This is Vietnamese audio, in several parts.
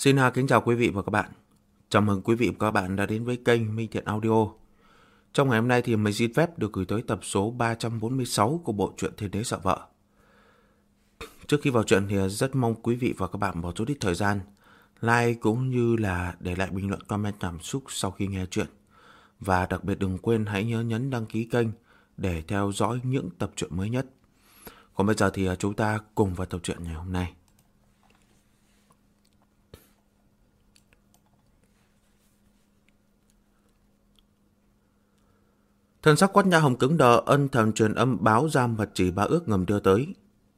Kính chào quý vị và các bạn. Chào mừng quý vị và các bạn đã đến với kênh Minh Thiện Audio. Trong ngày hôm nay thì mình xin phép được gửi tới tập số 346 của bộ truyện Thiên Đế Sợ Vợ. Trước khi vào truyện thì rất mong quý vị và các bạn bỏ chút ít thời gian like cũng như là để lại bình luận comment cảm xúc sau khi nghe truyện. Và đặc biệt đừng quên hãy nhớ nhấn đăng ký kênh để theo dõi những tập truyện mới nhất. Còn bây giờ thì chúng ta cùng vào tập truyện ngày hôm nay. Thần sắc Quách Nhã Hồng cứng đờ, ân thần truyền âm báo ra mật chỉ bá ước ngầm đưa tới.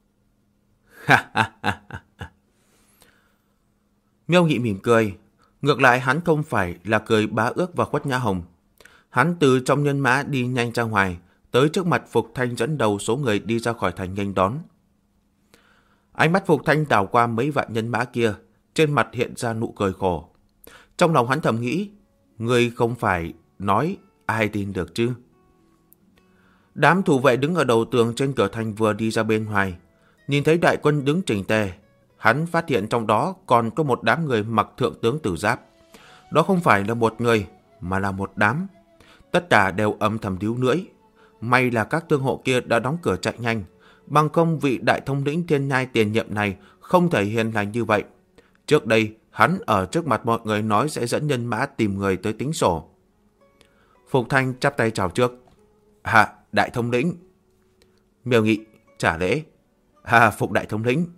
Miêu Nghị mỉm cười. Ngược lại hắn không phải là cười bá ước và Quách Nhã Hồng. Hắn từ trong nhân mã đi nhanh ra ngoài, tới trước mặt Phục Thanh dẫn đầu số người đi ra khỏi thành nghênh đón. Ánh mắt Phục Thanh đảo qua mấy vạn nhân mã kia, trên mặt hiện ra nụ cười khổ. Trong lòng hắn thầm nghĩ, ngươi không phải nói ai tin được chứ? Đám thủ vệ đứng ở đầu tường trên cửa thành vừa đi ra bên ngoài, nhìn thấy đại quân đứng chỉnh tề, hắn phát hiện trong đó còn có một đám người mặc thượng tướng tử giáp. Đó không phải là một người, mà là một đám. Tất cả đều âm thầm díu lưỡi. May là các thương hộ kia đã đóng cửa chạy nhanh, bằng không vị đại thống lĩnh Thiên Nhai tiền nhiệm này không thể hiền lành như vậy. Trước đây, hắn ở trước mặt mọi người nói sẽ dẫn nhân mã tìm người tới tính sổ. Phục Thanh chắp tay chào trước. Đại thống lĩnh. Miêu Nghị trả lễ. Phục đại thống lĩnh.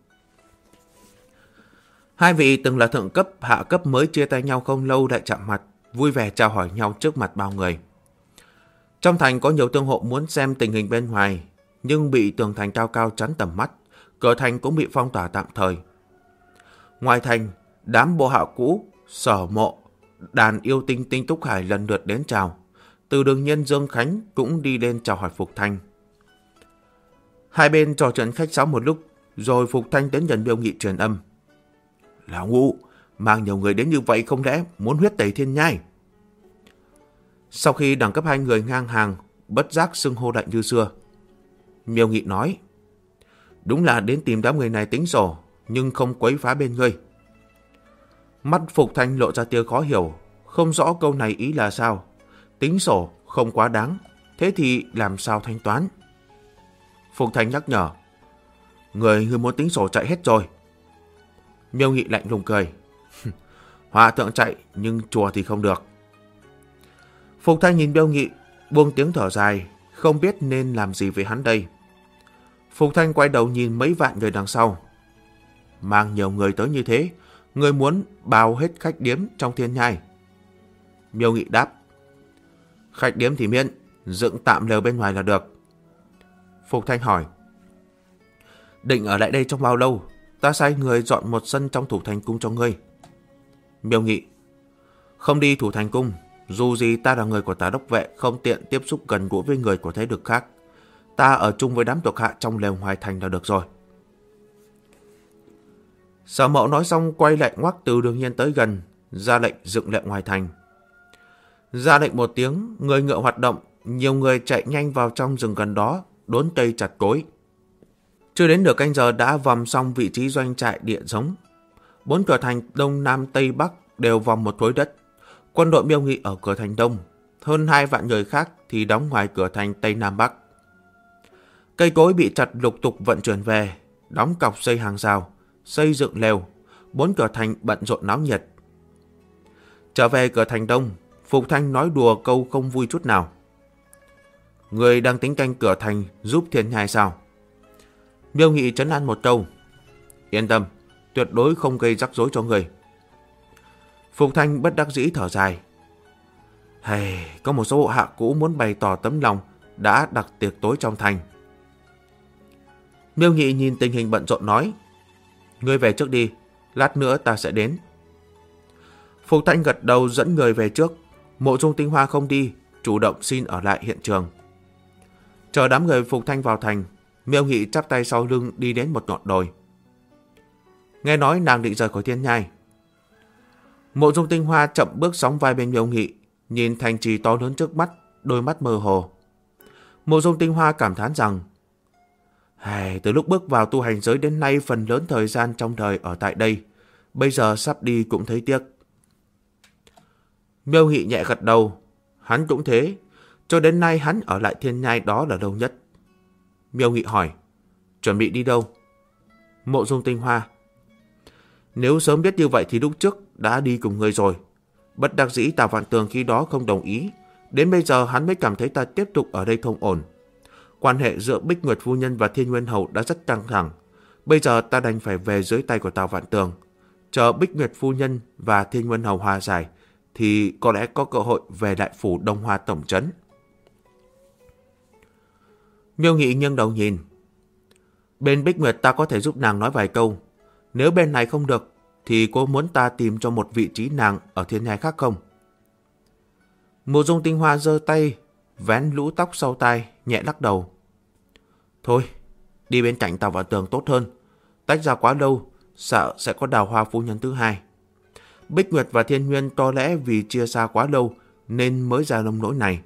Hai vị từng là thượng cấp, hạ cấp mới chia tay nhau không lâu lại chạm mặt, vui vẻ chào hỏi nhau trước mặt bao người. Trong thành có nhiều thương hộ muốn xem tình hình bên ngoài, nhưng bị tường thành cao cao chắn tầm mắt, cửa thành cũng bị phong tỏa tạm thời. Ngoài thành, đám bộ hạ cũ, Sở Mộ, đàn yêu tinh Tinh Túc Hải lần lượt đến chào. Từ Đường Nhân Dương Khánh cũng đi lên chào hỏi Phục Thanh. Hai bên trò chuyện khách sáo một lúc, rồi Phục Thanh đến gần Miêu Nghị truyền âm. Lão Ngũ, mang nhiều người đến như vậy không lẽ muốn huyết tẩy Thiên Nhai? Sau khi đẳng cấp hai người ngang hàng, bất giác xưng hô lạnh như xưa. Miêu Nghị nói, đúng là đến tìm đám người này tính sổ, nhưng không quấy phá bên ngươi. Mắt Phục Thanh lộ ra tia khó hiểu, không rõ câu này ý là sao. Tính sổ không quá đáng, thế thì làm sao thanh toán? Phục Thanh nhắc nhở, người muốn tính sổ chạy hết rồi. Miêu Nghị lạnh lùng cười. Hòa thượng chạy nhưng chùa thì không được. Phục Thanh nhìn Miêu Nghị, buông tiếng thở dài, không biết nên làm gì với hắn đây. Phục Thanh quay đầu nhìn mấy vạn người đằng sau. Mang nhiều người tới như thế, người muốn bao hết khách điếm trong Thiên Nhai? Miêu Nghị đáp, khách điếm thì miễn, dựng tạm lều bên ngoài là được. Phục Thanh hỏi, định ở lại đây trong bao lâu? Ta sai người dọn một sân trong thủ thành cung cho ngươi. Miêu Nghị, không đi thủ thành cung, dù gì ta là người của Tá Đốc Vệ, không tiện tiếp xúc gần gũi với người của thế lực khác. Ta ở chung với đám thuộc hạ trong lều ngoài thành là được rồi. Sở Mậu nói xong quay lại ngoắc Từ Đường Nhiên tới gần, ra lệnh dựng lều ngoài thành. Ra lệnh một tiếng, người ngựa hoạt động, nhiều người chạy nhanh vào trong rừng gần đó, đốn cây chặt cối. Chưa đến nửa canh giờ đã vòng xong vị trí doanh trại địa giống. 4 cửa thành Đông Nam Tây Bắc đều vòng một khối đất. Quân đội Miêu Nghị ở cửa thành Đông, hơn 2 vạn người khác thì đóng ngoài cửa thành Tây Nam Bắc. Cây cối bị chặt lục tục vận chuyển về, đóng cọc xây hàng rào, xây dựng lều. 4 cửa thành bận rộn náo nhiệt. Trở về cửa thành Đông, Phục Thanh nói đùa câu không vui chút nào. Người đang tính canh cửa thành giúp Thiên Nhai sao? Miêu Nghị trấn an một câu. Yên tâm, tuyệt đối không gây rắc rối cho người. Phục Thanh bất đắc dĩ thở dài. Có một số bộ hạ cũ muốn bày tỏ tấm lòng, đã đặt tiệc tối trong thành. Miêu Nghị nhìn tình hình bận rộn nói, ngươi về trước đi, lát nữa ta sẽ đến. Phục Thanh gật đầu dẫn người về trước. Mộ Dung Tinh Hoa không đi, chủ động xin ở lại hiện trường. Chờ đám người Phục Thanh vào thành, Miêu Nghị chắp tay sau lưng đi đến một ngọn đồi. Nghe nói nàng định rời khỏi Thiên Nhai. Mộ Dung Tinh Hoa chậm bước sóng vai bên Miêu Nghị, nhìn thành trì to lớn trước mắt, đôi mắt mơ hồ. Mộ Dung Tinh Hoa cảm thán rằng, từ lúc bước vào tu hành giới đến nay, phần lớn thời gian trong đời ở tại đây, bây giờ sắp đi cũng thấy tiếc. Miêu Nghị nhẹ gật đầu, hắn cũng thế, cho đến nay hắn ở lại Thiên Nhai đó là lâu nhất. Miêu Nghị hỏi, chuẩn bị đi đâu? Mộ Dung Tinh Hoa. Nếu sớm biết như vậy thì lúc trước đã đi cùng ngươi rồi. Bất đắc dĩ Tào Vạn Tường khi đó không đồng ý, đến bây giờ hắn mới cảm thấy ta tiếp tục ở đây không ổn. Quan hệ giữa Bích Nguyệt Phu Nhân và Thiên Nguyên Hầu đã rất căng thẳng. Bây giờ ta đành phải về dưới tay của Tào Vạn Tường. Chờ Bích Nguyệt Phu Nhân và Thiên Nguyên Hầu hòa giải thì có lẽ có cơ hội về lại phủ Đông Hoa tổng trấn. Miêu Nghị nghiêng đầu nhìn. Bên Bích Nguyệt ta có thể giúp nàng nói vài câu. Nếu bên này không được thì cô muốn ta tìm cho một vị trí nàng ở Thiên Nhai khác không? Mộ Dung Tinh Hoa giơ tay vén lũ tóc sau tai, nhẹ lắc đầu. Thôi, đi bên cạnh Tào Vạn Tường tốt hơn. Tách ra quá lâu, sợ sẽ có Đào Hoa phu nhân thứ hai. Bích Nguyệt và Thiên Nguyên có lẽ vì chia xa quá lâu nên mới ra nông nỗi này.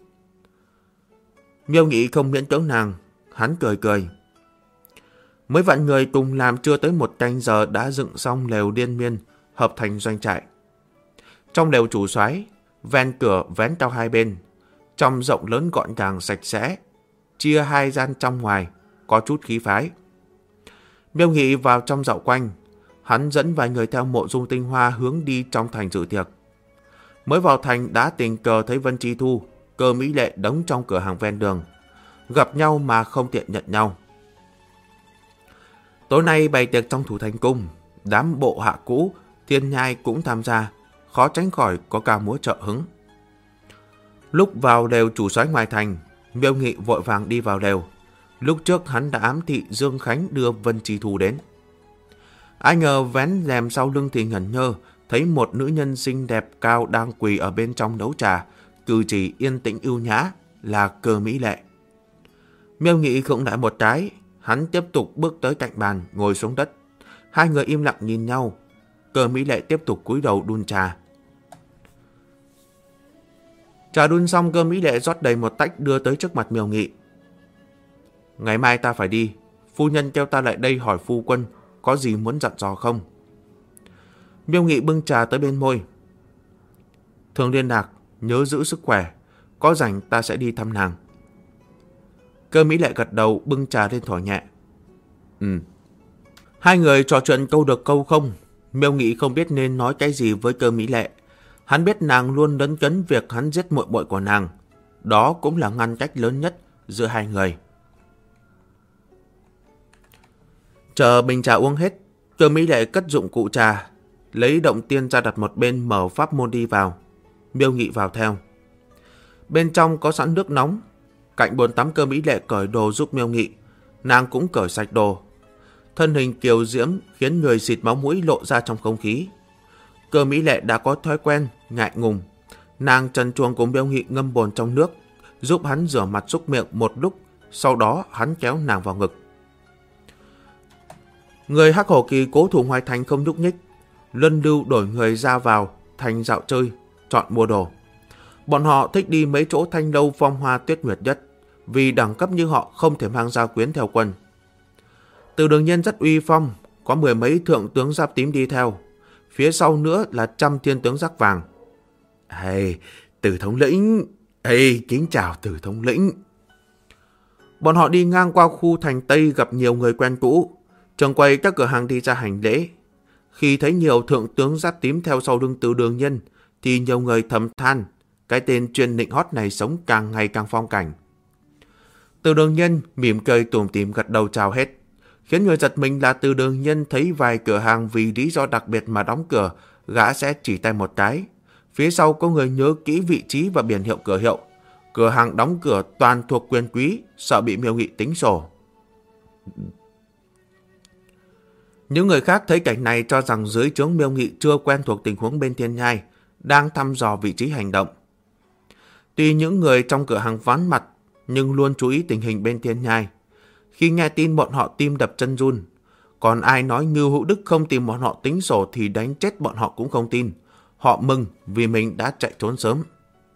Miêu Nghị không miễn cưỡng nàng, hắn cười cười. Mấy vạn người cùng làm chưa tới một canh giờ đã dựng xong lều liên miên, hợp thành doanh trại. Trong lều chủ soái, ven cửa vén cao hai bên, trong rộng lớn gọn gàng sạch sẽ, chia hai gian trong ngoài, có chút khí phái. Miêu Nghị vào trong dạo quanh, hắn dẫn vài người theo Mộ Dung Tinh Hoa hướng đi trong thành dự tiệc. Mới vào thành đã tình cờ thấy Vân Chi Thu, Cơ Mỹ Lệ đóng trong cửa hàng ven đường, gặp nhau mà không tiện nhận nhau. Tối nay bày tiệc trong Thủ Thành Cung, đám bộ hạ cũ Thiên Nhai cũng tham gia, khó tránh khỏi có ca múa trợ hứng. Lúc vào lều chủ soái ngoài thành, Miêu Nghị vội vàng đi vào lều. Lúc trước hắn đã ám thị Dương Khánh đưa Vân Chi Thu đến. Ai ngờ vén rèm sau lưng thì ngẩn ngơ, thấy một nữ nhân xinh đẹp cao đang quỳ ở bên trong nấu trà, cử chỉ yên tĩnh ưu nhã, là Cơ Mỹ Lệ. Miêu Nghị khựng lại một cái, hắn tiếp tục bước tới cạnh bàn, ngồi xuống đất. Hai người im lặng nhìn nhau. Cơ Mỹ Lệ tiếp tục cúi đầu đun trà. Trà đun xong, Cơ Mỹ Lệ rót đầy một tách đưa tới trước mặt Miêu Nghị. Ngày mai ta phải đi, phu nhân kêu ta lại đây hỏi phu quân có gì muốn dặn dò không? Miêu Nghị bưng trà tới bên môi. Thường liên lạc, nhớ giữ sức khỏe, có rảnh ta sẽ đi thăm nàng. Cơ Mỹ Lệ gật đầu, bưng trà lên thổi nhẹ. Hai người trò chuyện câu được câu không. Miêu Nghị không biết nên nói cái gì với Cơ Mỹ Lệ. Hắn biết nàng luôn lấn cấn việc hắn giết muội muội của nàng. Đó cũng là ngăn cách lớn nhất giữa hai người. Chờ bình trà uống hết, Cơ Mỹ Lệ cất dụng cụ trà, lấy động tiên ra đặt một bên, mở pháp môn đi vào. Miêu Nghị vào theo. Bên trong có sẵn nước nóng. Cạnh bồn tắm, Cơ Mỹ Lệ cởi đồ giúp Miêu Nghị. Nàng cũng cởi sạch đồ. Thân hình kiều diễm khiến người xịt máu mũi lộ ra trong không khí. Cơ Mỹ Lệ đã có thói quen ngại ngùng. Nàng trần truồng cùng Miêu Nghị ngâm bồn trong nước, giúp hắn rửa mặt súc miệng một lúc. Sau đó hắn kéo nàng vào ngực. Người Hắc Hổ Kỳ cố thủ ngoài thành không nhúc nhích, luân lưu đổi người ra vào thành dạo chơi, chọn mua đồ. Bọn họ thích đi mấy chỗ thanh lâu phong hoa tuyết nguyệt nhất, vì đẳng cấp như họ không thể mang gia quyến theo quân. Từ Đường Nhiên rất uy phong, có mười mấy thượng tướng giáp tím đi theo, phía sau nữa là trăm thiên tướng giáp vàng. Từ thống lĩnh, kính chào Từ thống lĩnh. Bọn họ đi ngang qua khu thành Tây gặp nhiều người quen cũ, trường quầy các cửa hàng đi ra hành lễ. Khi thấy nhiều thượng tướng giáp tím theo sau lưng Từ Đường Nhiên, thì nhiều người thầm than, cái tên chuyên nịnh hót này sống càng ngày càng phong cảnh. Từ Đường Nhiên mỉm cười tủm tỉm gật đầu chào hết. Khiến người giật mình là Từ Đường Nhiên thấy vài cửa hàng vì lý do đặc biệt mà đóng cửa, gã sẽ chỉ tay một cái. Phía sau có người nhớ kỹ vị trí và biển hiệu cửa hiệu. Cửa hàng đóng cửa toàn thuộc quyền quý, sợ bị Miêu Nghị tính sổ. Những người khác thấy cảnh này cho rằng dưới trướng Miêu Nghị chưa quen thuộc tình huống bên Thiên Nhai, đang thăm dò vị trí hành động. Tuy những người trong cửa hàng ván mặt, nhưng luôn chú ý tình hình bên Thiên Nhai. Khi nghe tin bọn họ tim đập chân run. Còn ai nói Ngưu Hữu Đức không tìm bọn họ tính sổ thì đánh chết bọn họ cũng không tin. Họ mừng vì mình đã chạy trốn sớm.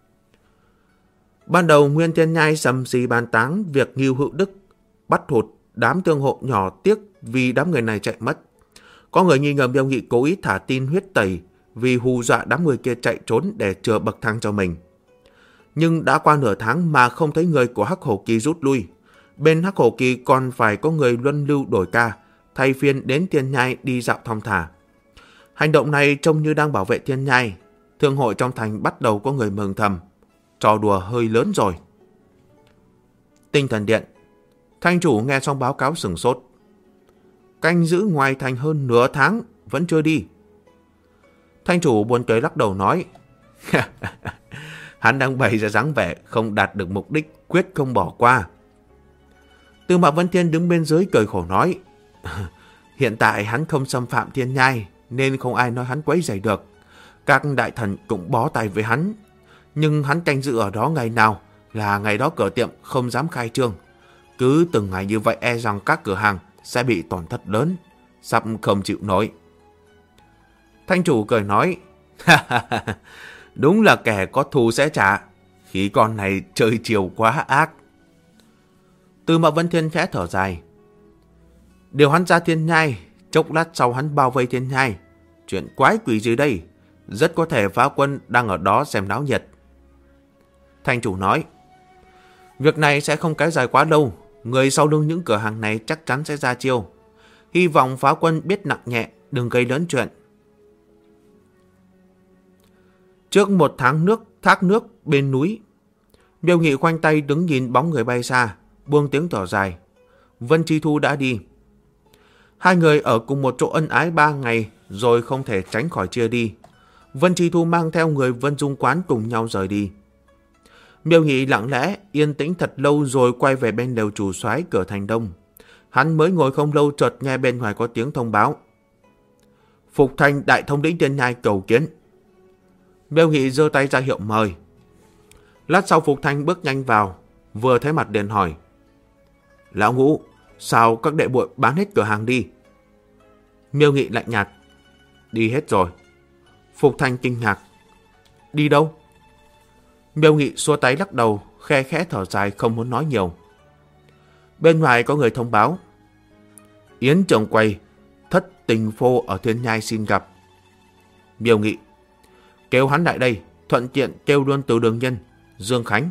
Ban đầu Nguyên Thiên Nhai sầm xì bàn tán việc Ngưu Hữu Đức bắt hụt đám thương hộ nhỏ, tiếc vì đám người này chạy mất. Có người nghi ngờ Miêu Nghị cố ý thả tin huyết tẩy vì hù dọa đám người kia chạy trốn để chừa bậc thang cho mình. Nhưng đã qua nửa tháng mà không thấy người của Hắc Hổ Kỳ rút lui. Bên Hắc Hổ Kỳ còn phải có người luân lưu đổi ca, thay phiên đến Thiên Nhai đi dạo thong thả. Hành động này trông như đang bảo vệ Thiên Nhai. Thương hội trong thành bắt đầu có người mừng thầm. Trò đùa hơi lớn rồi. Tinh Thần Điện. Thanh chủ nghe xong báo cáo sửng sốt. Canh giữ ngoài thành hơn nửa tháng vẫn chưa đi. Thanh chủ buồn cười lắc đầu nói. Hắn đang bày ra dáng vẻ không đạt được mục đích, quyết không bỏ qua. Tư Mã Vân Thiên đứng bên dưới cười khổ nói. Hiện tại hắn không xâm phạm Thiên Nhai nên không ai nói hắn quấy rầy được. Các đại thần cũng bó tay với hắn. Nhưng hắn canh giữ ở đó ngày nào là ngày đó cửa tiệm không dám khai trương. Cứ từng ngày như vậy e rằng các cửa hàng sẽ bị tổn thất lớn, sắp không chịu nổi. Thanh chủ cười nói. Đúng là kẻ có thù sẽ trả. Khí con này chơi chiều quá ác. Tư Mã Vân Thiên khẽ thở dài. Điều hắn ra Thiên Nhai, chốc lát sau hắn bao vây Thiên Nhai. Chuyện quái quỷ gì đây? Rất có thể Phá Quân đang ở đó xem náo nhiệt. Thanh chủ nói. Việc này sẽ không kéo dài quá lâu. Người sau lưng những cửa hàng này chắc chắn sẽ ra chiêu. Hy vọng Phá Quân biết nặng nhẹ, đừng gây lớn chuyện. Trước một thác nước bên núi, Miêu Nghị khoanh tay đứng nhìn bóng người bay xa, buông tiếng thở dài. Vân Chi Thu đã đi. Hai người ở cùng một chỗ ân ái 3 ngày rồi không thể tránh khỏi chia đi. Vân Chi Thu mang theo người Vân Dung Quán cùng nhau rời đi. Miêu Nghị lặng lẽ, yên tĩnh thật lâu rồi quay về bên lều chủ soái cửa thành đông. Hắn mới ngồi không lâu chợt nghe bên ngoài có tiếng thông báo. Phục Thành đại thống lĩnh Thiên Nhai cầu kiến. Miêu Nghị giơ tay ra hiệu mời. Lát sau Phục Thành bước nhanh vào, vừa thấy mặt liền hỏi. Lão Ngũ, sao các đệ muội bán hết cửa hàng đi? Miêu Nghị lạnh nhạt. Đi hết rồi. Phục Thành kinh ngạc. Đi đâu? Miêu Nghị xua tay lắc đầu, khe khẽ thở dài không muốn nói nhiều. Bên ngoài có người thông báo. Yến Trường Quầy, Thất Tình Phô ở Thiên Nhai xin gặp. Miêu Nghị. Kêu hắn lại đây, thuận tiện kêu luôn Từ Đường Nhân, Dương Khánh.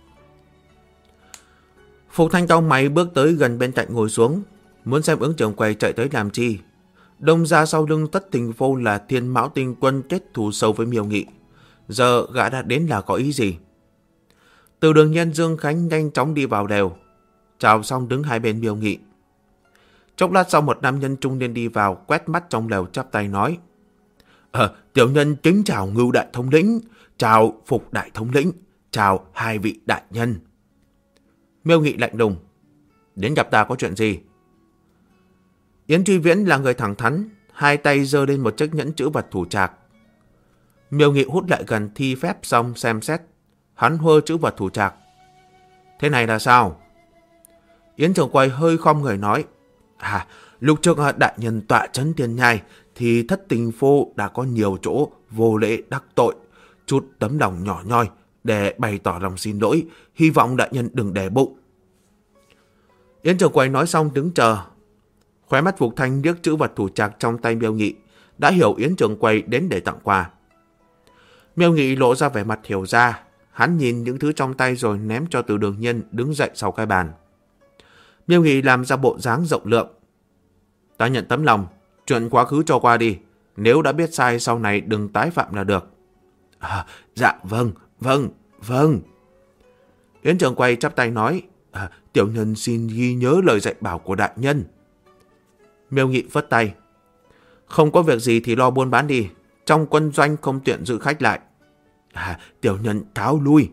Phục Thanh cau mày bước tới gần bên cạnh ngồi xuống, muốn xem Yến Trường Quầy chạy tới làm chi. Đông ra sau lưng Thất Tình Phô là Thiên Mão Tinh Quân kết thù sâu với Miêu Nghị. Giờ gã đã đến là có ý gì? Từ Đường Nhân, Dương Khánh nhanh chóng đi vào đều, chào xong đứng hai bên Miêu Nghị. Chốc lát sau một nam nhân trung niên đi vào, quét mắt trong lều chắp tay nói. Tiểu nhân kính chào Ngưu đại thống lĩnh, chào Phục đại thống lĩnh, chào hai vị đại nhân. Miêu Nghị lạnh lùng. Đến gặp ta có chuyện gì? Yến Truy Viễn là người thẳng thắn, hai tay giơ lên một chiếc nhẫn chữ vật thủ trạc. Miêu Nghị hút lại gần thi phép xong xem xét, hắn hơ chữ vật thủ trạc. Thế này là sao? Yến Trường Quầy hơi khom người nói. Lúc trước đại nhân tọa trấn Thiên Nhai thì Thất Tình Phô đã có nhiều chỗ vô lễ đắc tội, chút tấm lòng nhỏ nhoi để bày tỏ lòng xin lỗi, hy vọng đại nhân đừng để bụng. Yến Trường Quầy nói xong đứng chờ. Khóe mắt Phục Thanh liếc chữ vật thủ trạc trong tay Miêu Nghị, đã hiểu Yến Trường Quầy đến để tặng quà. Miêu Nghị lộ ra vẻ mặt hiểu ra, hắn nhìn những thứ trong tay rồi ném cho Từ Đường Nhân đứng dậy sau cái bàn. Miêu Nghị làm ra bộ dáng rộng lượng. Ta nhận tấm lòng, chuyện quá khứ cho qua đi, nếu đã biết sai sau này đừng tái phạm là được. Dạ vâng. Yến Trường Quầy chắp tay nói. Tiểu nhân xin ghi nhớ lời dạy bảo của đại nhân. Miêu Nghị phất tay. Không có việc gì thì lo buôn bán đi, trong quân doanh không tiện giữ khách lại. Tiểu nhân cáo lui.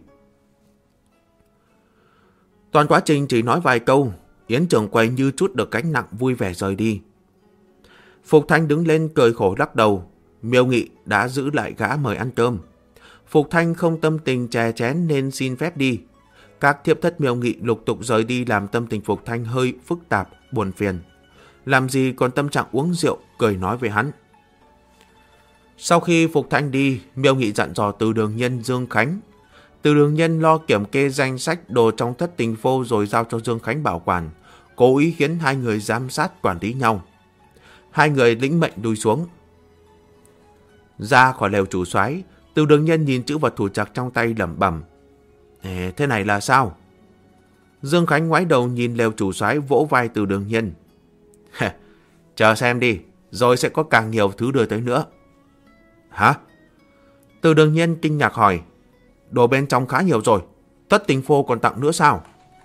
Toàn quá trình chỉ nói vài câu, Yến Trường Quầy như chút được gánh nặng vui vẻ rời đi. Phục Thanh đứng lên cười khổ lắc đầu. Miêu Nghị đã giữ lại gã mời ăn cơm. Phục Thanh không tâm tình chè chén nên xin phép đi. Các thiếp thất Miêu Nghị lục tục rời đi làm tâm tình Phục Thanh hơi phức tạp, buồn phiền. Làm gì còn tâm trạng uống rượu, cười nói với hắn. Sau khi Phục Thanh đi, Miêu Nghị dặn dò Từ Đường Nhân, Dương Khánh. Từ Đường Nhân lo kiểm kê danh sách đồ trong Thất Tình Phô rồi giao cho Dương Khánh bảo quản, cố ý khiến hai người giám sát quản lý nhau. Hai người lĩnh mệnh đuôi xuống. Ra khỏi lều chủ soái, Từ Đường Nhân nhìn chữ vật thủ trạc trong tay lẩm bẩm. Thế này là sao? Dương Khánh ngoái đầu nhìn lều chủ soái, vỗ vai Từ Đường Nhân. Chờ xem đi, rồi sẽ có càng nhiều thứ đưa tới nữa. Hả? Từ Đường Nhân kinh ngạc hỏi. Đồ bên trong khá nhiều rồi, Thất Tình Phô còn tặng nữa sao?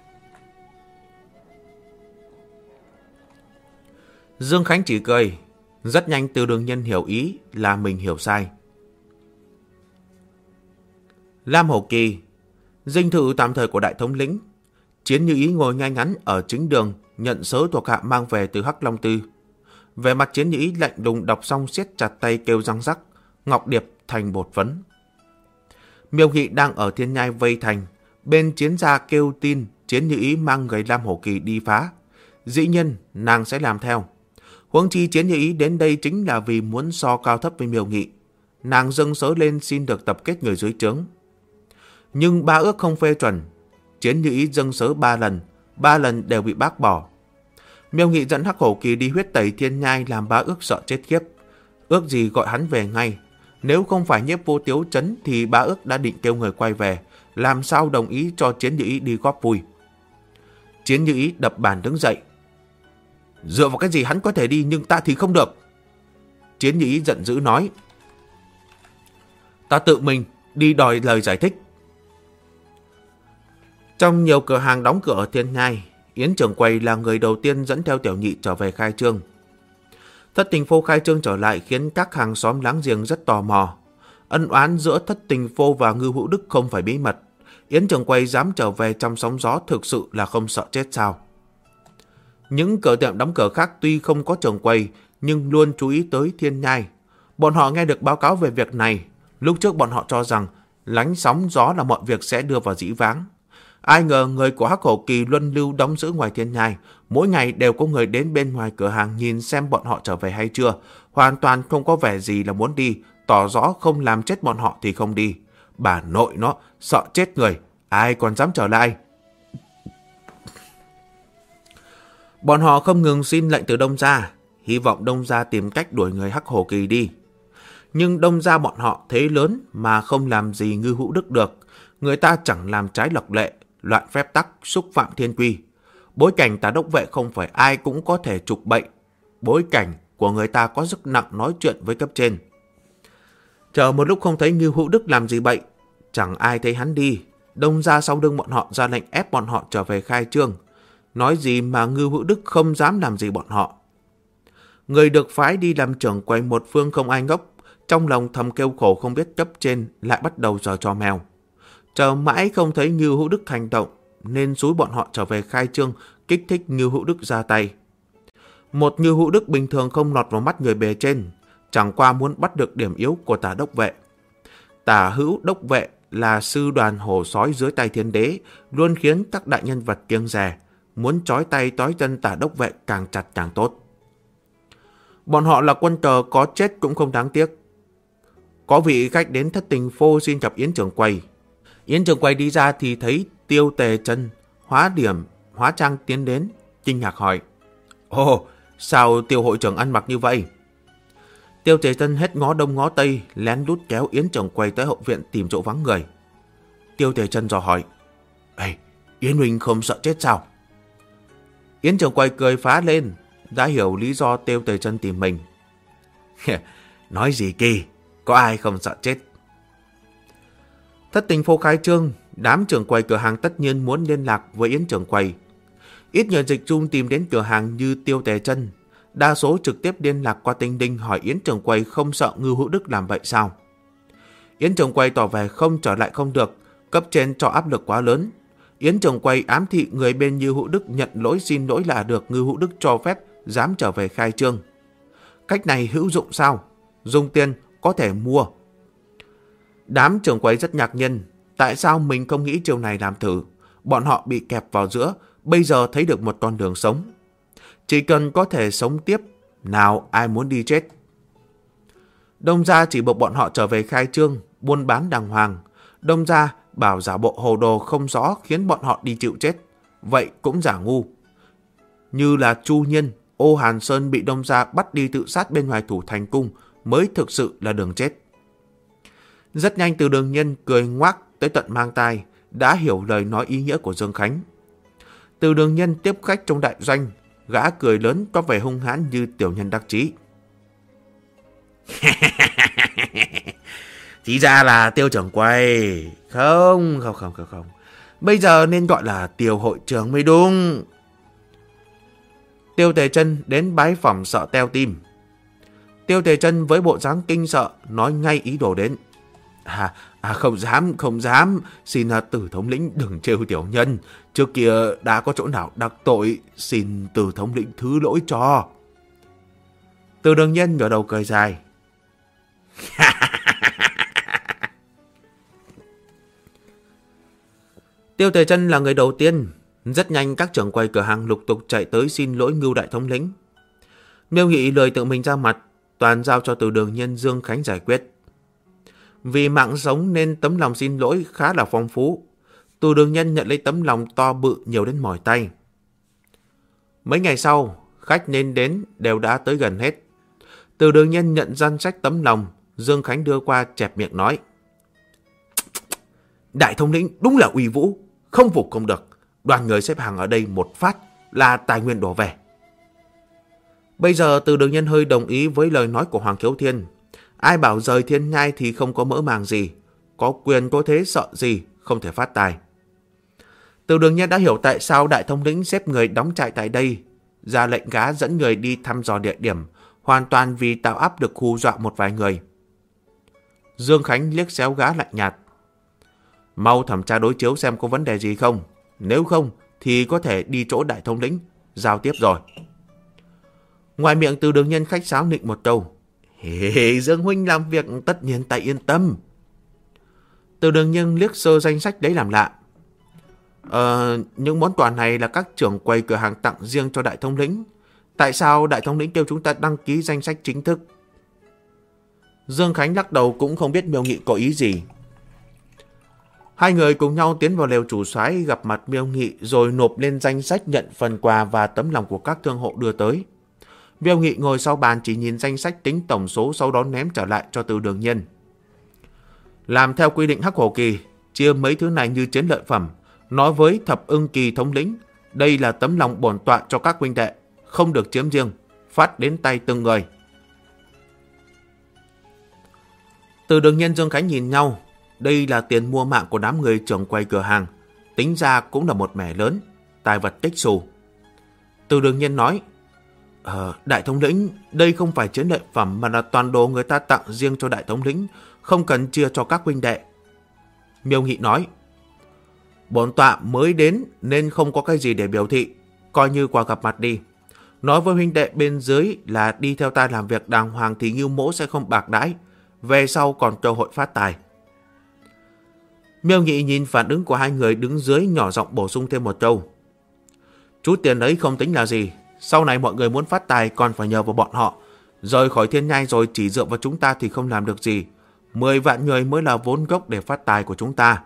Dương Khánh chỉ cười. Rất nhanh Từ Đường Nhân hiểu ý là mình hiểu sai. Lam Hổ Kỳ, dinh thự tạm thời của đại thống lĩnh. Chiến Như Ý ngồi ngay ngắn ở chính đường, nhận sớ thuộc hạ mang về từ Hắc Long Tư. Về mặt Chiến Như Ý lạnh lùng đọc xong siết chặt tay kêu răng rắc, ngọc điệp thành bột phấn. Miêu Nghị đang ở Thiên Nhai vây thành, bên Chiến gia kêu tin Chiến Như Ý mang người Lam Hổ Kỳ đi phá. Dĩ nhiên nàng sẽ làm theo. Huống chi Chiến Như Ý đến đây chính là vì muốn so cao thấp với Miêu Nghị. Nàng dâng sớ lên xin được tập kết người dưới trướng. Nhưng ba ước không phê chuẩn. Chiến Như Ý dâng sớ 3 lần đều bị bác bỏ. Miêu Nghị dẫn Hắc Hổ Kỳ đi huyết tẩy Thiên Nhai làm ba ước sợ chết khiếp. Ước gì gọi hắn về ngay. Nếu không phải Nhiếp Vô Tiếu trấn thì ba ước đã định kêu người quay về, làm sao đồng ý cho Chiến Như Ý đi góp vui. Chiến Như Ý đập bàn đứng dậy. Dựa vào cái gì hắn có thể đi nhưng ta thì không được. Chiến Như Ý giận dữ nói. Ta tự mình đi đòi lời giải thích. Trong nhiều cửa hàng đóng cửa ở Thiên Nhai, Yến Trường Quầy là người đầu tiên dẫn theo Tiểu Nhị trở về khai trương. Thất Tình Phô khai trương trở lại khiến các hàng xóm láng giềng rất tò mò. Ân oán giữa Thất Tình Phô và Ngưu Hữu Đức không phải bí mật. Yến Trường Quầy dám trở về trong sóng gió thực sự là không sợ chết sao? Những cửa tiệm đóng cửa khác tuy không có trường quầy nhưng luôn chú ý tới Thiên Nhai. Bọn họ nghe được báo cáo về việc này. Lúc trước bọn họ cho rằng lánh sóng gió là mọi việc sẽ đưa vào dĩ vãng. Ai ngờ người của Hắc Hổ Kỳ luân lưu đóng giữ ngoài Thiên Nhai. Mỗi ngày đều có người đến bên ngoài cửa hàng nhìn xem bọn họ trở về hay chưa. Hoàn toàn không có vẻ gì là muốn đi. Tỏ rõ không làm chết bọn họ thì không đi. Bà nội nó sợ chết người. Ai còn dám trở lại? Bọn họ không ngừng xin lệnh từ Đông Gia, hy vọng Đông Gia tìm cách đuổi người Hắc Hổ Kỳ đi. Nhưng Đông Gia bọn họ thế lớn mà không làm gì Ngưu Hữu Đức được. Người ta chẳng làm trái luật lệ, loạn phép tắc, xúc phạm thiên quy. Bối cảnh Tả Đốc Vệ không phải ai cũng có thể trục bậy. Bối cảnh của người ta có sức nặng nói chuyện với cấp trên. Chờ một lúc không thấy Ngưu Hữu Đức làm gì bậy, chẳng ai thấy hắn đi. Đông Gia sau lưng bọn họ ra lệnh ép bọn họ trở về khai trương. Nói gì mà Ngưu Hữu Đức không dám làm gì bọn họ. Người được phái đi làm trưởng quầy một phương không ai ngốc, trong lòng thầm kêu khổ không biết cấp trên lại bắt đầu giở trò mèo. Chờ mãi không thấy Ngưu Hữu Đức hành động, nên xúi bọn họ trở về khai trương, kích thích Ngưu Hữu Đức ra tay. Một Ngưu Hữu Đức bình thường không lọt vào mắt người bề trên, chẳng qua muốn bắt được điểm yếu của Tả Đốc Vệ. Tả Hữu Đốc Vệ là sư đoàn hổ sói dưới tay Thiên Đế, luôn khiến các đại nhân vật kiêng dè, muốn trói tay trói chân Tả Đốc Vệ càng chặt càng tốt. Bọn họ là quân cờ có chết cũng không đáng tiếc. Có vị khách đến Thất Tình Phô xin gặp Yến Trường Quầy. Yến Trường Quầy đi ra thì thấy Tiêu Tề Chân, hóa trang tiến đến, kinh ngạc hỏi. Ồ, sao Tiêu hội trưởng ăn mặc như vậy? Tiêu Tề Chân hết ngó đông ngó tây, lén lút kéo Yến Trường Quầy tới hậu viện tìm chỗ vắng người. Tiêu Tề Chân dò hỏi. Ê, Yến huynh không sợ chết sao? Yến Trường Quầy cười phá lên, đã hiểu lý do Tiêu Tề Chân tìm mình. Nói gì kỳ, có ai không sợ chết? Thất Tình Phô khai trương, đám trưởng quầy cửa hàng tất nhiên muốn liên lạc với Yến Trường Quầy. Ít nhờ dịch dung tìm đến cửa hàng như Tiêu Tề Chân, đa số trực tiếp liên lạc qua Tinh Đinh hỏi Yến Trường Quầy không sợ Ngưu Hữu Đức làm vậy sao. Yến Trường Quầy tỏ vẻ không trở lại không được, cấp trên cho áp lực quá lớn. Yến Trường Quầy ám thị người bên Ngưu Hữu Đức nhận lỗi xin lỗi là được Ngưu Hữu Đức cho phép dám trở về khai trương. Cách này hữu dụng sao? Dùng tiền có thể mua. Đám trưởng quầy rất ngạc nhiên, tại sao mình không nghĩ chiều này làm thử? Bọn họ bị kẹp vào giữa, bây giờ thấy được một con đường sống. Chỉ cần có thể sống tiếp, nào ai muốn đi chết. Đông Gia chỉ buộc bọn họ trở về khai trương, buôn bán đàng hoàng. Đông Gia bảo giả bộ hồ đồ không rõ khiến bọn họ đi chịu chết. Vậy cũng giả ngu. Như là Chu Nhiên, Ô Hàn Sơn bị Đông Gia bắt đi tự sát bên ngoài Thủ Thành Cung mới thực sự là đường chết. Rất nhanh Từ Đường Nhân cười ngoác tới tận mang tai, đã hiểu lời nói ý nghĩa của Dương Khánh. Từ Đường Nhân tiếp khách trong đại doanh, gã cười lớn có vẻ hung hãn như tiểu nhân đắc chí. Thì ra là Tiêu trưởng quầy. Không. Bây giờ nên gọi là Tiêu hội trưởng mới đúng. Tiêu Tề Chân đến bái phỏng sợ teo tim. Tiêu Tề Chân với bộ dáng kinh sợ nói ngay ý đồ đến. Không dám. Xin Từ thống lĩnh đừng trêu tiểu nhân. Trước kia đã có chỗ nào đắc tội, xin Từ thống lĩnh thứ lỗi cho. Từ Đường Nhân ngửa đầu cười dài. Tiêu Tề Chân là người đầu tiên. Rất nhanh các trưởng quầy cửa hàng lục tục chạy tới xin lỗi Ngưu đại thống lĩnh. Miêu Nghị lười tự mình ra mặt, toàn giao cho Từ Đường Nhân Dương Khánh giải quyết. Vì mạng sống nên tấm lòng xin lỗi khá là phong phú. Từ Đường Nhân nhận lấy tấm lòng to bự nhiều đến mỏi tay. Mấy ngày sau, khách nên đến đều đã tới gần hết. Từ Đường Nhân nhận danh sách tấm lòng, Dương Khánh đưa qua chẹp miệng nói. Đại thống lĩnh đúng là uy vũ, không phục không được. Đoàn người xếp hàng ở đây một phát là tài nguyên đổ về. Bây giờ Từ Đường Nhân hơi đồng ý với lời nói của Hoàng Khiếu Thiên. Ai bảo rời thiên nhai thì không có mỡ màng gì, có quyền có thế sợ gì, không thể phát tài. Từ Đường Nhân đã hiểu tại sao đại thống lĩnh xếp người đóng trại tại đây, ra lệnh gã dẫn người đi thăm dò địa điểm, hoàn toàn vì tạo áp lực hù dọa một vài người. Dương Khánh liếc xéo gã lạnh nhạt. Mau thẩm tra đối chiếu xem có vấn đề gì không, nếu không thì có thể đi chỗ đại thống lĩnh giao tiếp rồi. Ngoài miệng Từ Đường Nhân khách sáo nịnh một câu. Dương huynh làm việc tất nhiên ta yên tâm. Từ Đường Nhân liếc sơ danh sách đấy làm lạ. Những món quà này là các trưởng quầy cửa hàng tặng riêng cho đại thống lĩnh. Tại sao đại thống lĩnh kêu chúng ta đăng ký danh sách chính thức? Dương Khánh lắc đầu cũng không biết Miêu Nghị có ý gì. Hai người cùng nhau tiến vào lều chủ soái gặp mặt Miêu Nghị rồi nộp lên danh sách nhận phần quà và tấm lòng của các thương hộ đưa tới. Miêu Nghị ngồi sau bàn chỉ nhìn danh sách tính tổng số, sau đó ném trở lại cho Từ Đường Nhân. Làm theo quy định Hắc Hổ Kỳ, chia mấy thứ này như chiến lợi phẩm, nói với Thập Ưng Kỳ thống lĩnh, đây là tấm lòng bổn tọa cho các huynh đệ, không được chiếm riêng, phát đến tay từng người. Từ Đường Nhân Dương Khánh nhìn nhau, đây là tiền mua mạng của đám người trưởng quầy cửa hàng, tính ra cũng là một mẻ lớn, tài vật tích xù. Từ Đường Nhân nói, đại thống lĩnh, đây không phải chiến lợi phẩm mà là toàn đồ người ta tặng riêng cho đại thống lĩnh, không cần chia cho các huynh đệ. Miêu Nghị nói, bổn tọa mới đến nên không có cái gì để biểu thị, coi như quà gặp mặt đi. Nói với huynh đệ bên dưới là đi theo ta làm việc đàng hoàng thì Ngưu mỗ sẽ không bạc đãi, về sau còn cơ hội phát tài. Miêu Nghị nhìn phản ứng của hai người đứng dưới, nhỏ giọng bổ sung thêm một câu. Chút tiền ấy không tính là gì, sau này mọi người muốn phát tài còn phải nhờ vào bọn họ. Rời khỏi thiên nhai rồi chỉ dựa vào chúng ta thì không làm được gì. 10 vạn người mới là vốn gốc để phát tài của chúng ta.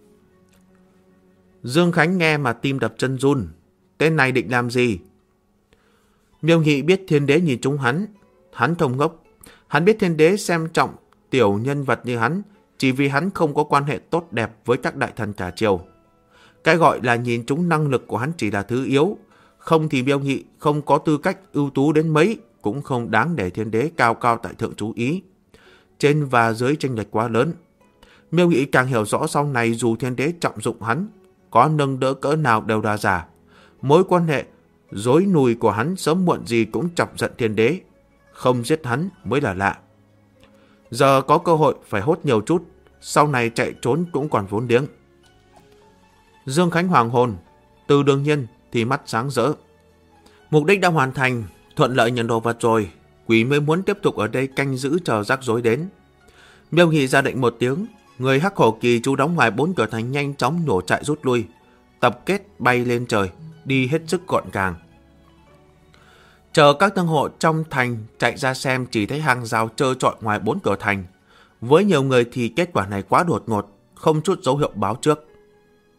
Dương Khánh nghe mà tim đập chân run. Tên này định làm gì? Miêu Nghị biết thiên đế nhìn trúng hắn. Hắn không ngốc. Hắn biết thiên đế xem trọng tiểu nhân vật như hắn chỉ vì hắn không có quan hệ tốt đẹp với các đại thần cả triều. Cái gọi là nhìn trúng năng lực của hắn chỉ là thứ yếu. Không thì Miêu Nghị không có tư cách ưu tú đến mấy, cũng không đáng để thiên đế cao cao tại thượng chú ý. Trên và dưới chênh lệch quá lớn. Miêu Nghị càng hiểu rõ sau này dù thiên đế trọng dụng hắn, có nâng đỡ cỡ nào đều là giả. Mối quan hệ dối nùi của hắn sớm muộn gì cũng chọc giận thiên đế. Không giết hắn mới là lạ. Giờ có cơ hội phải hốt nhiều chút, sau này chạy trốn cũng còn vốn liếng. Dương Khánh hoàng hồn, Từ Đường Nhân thì mắt sáng rỡ. Mục đích đã hoàn thành, thuận lợi nhận đồ vật rồi, quỷ mới muốn tiếp tục ở đây canh giữ chờ rắc rối đến. Miêu Nghị ra lệnh một tiếng, người Hắc Hổ Kỳ trú đóng ngoài 4 cửa thành nhanh chóng nổ trại rút lui, tập kết bay lên trời, đi hết sức gọn gàng. Chờ các thương hộ trong thành chạy ra xem chỉ thấy hàng rào trơ trọi ngoài 4 cửa thành. Với nhiều người thì kết quả này quá đột ngột, không chút dấu hiệu báo trước.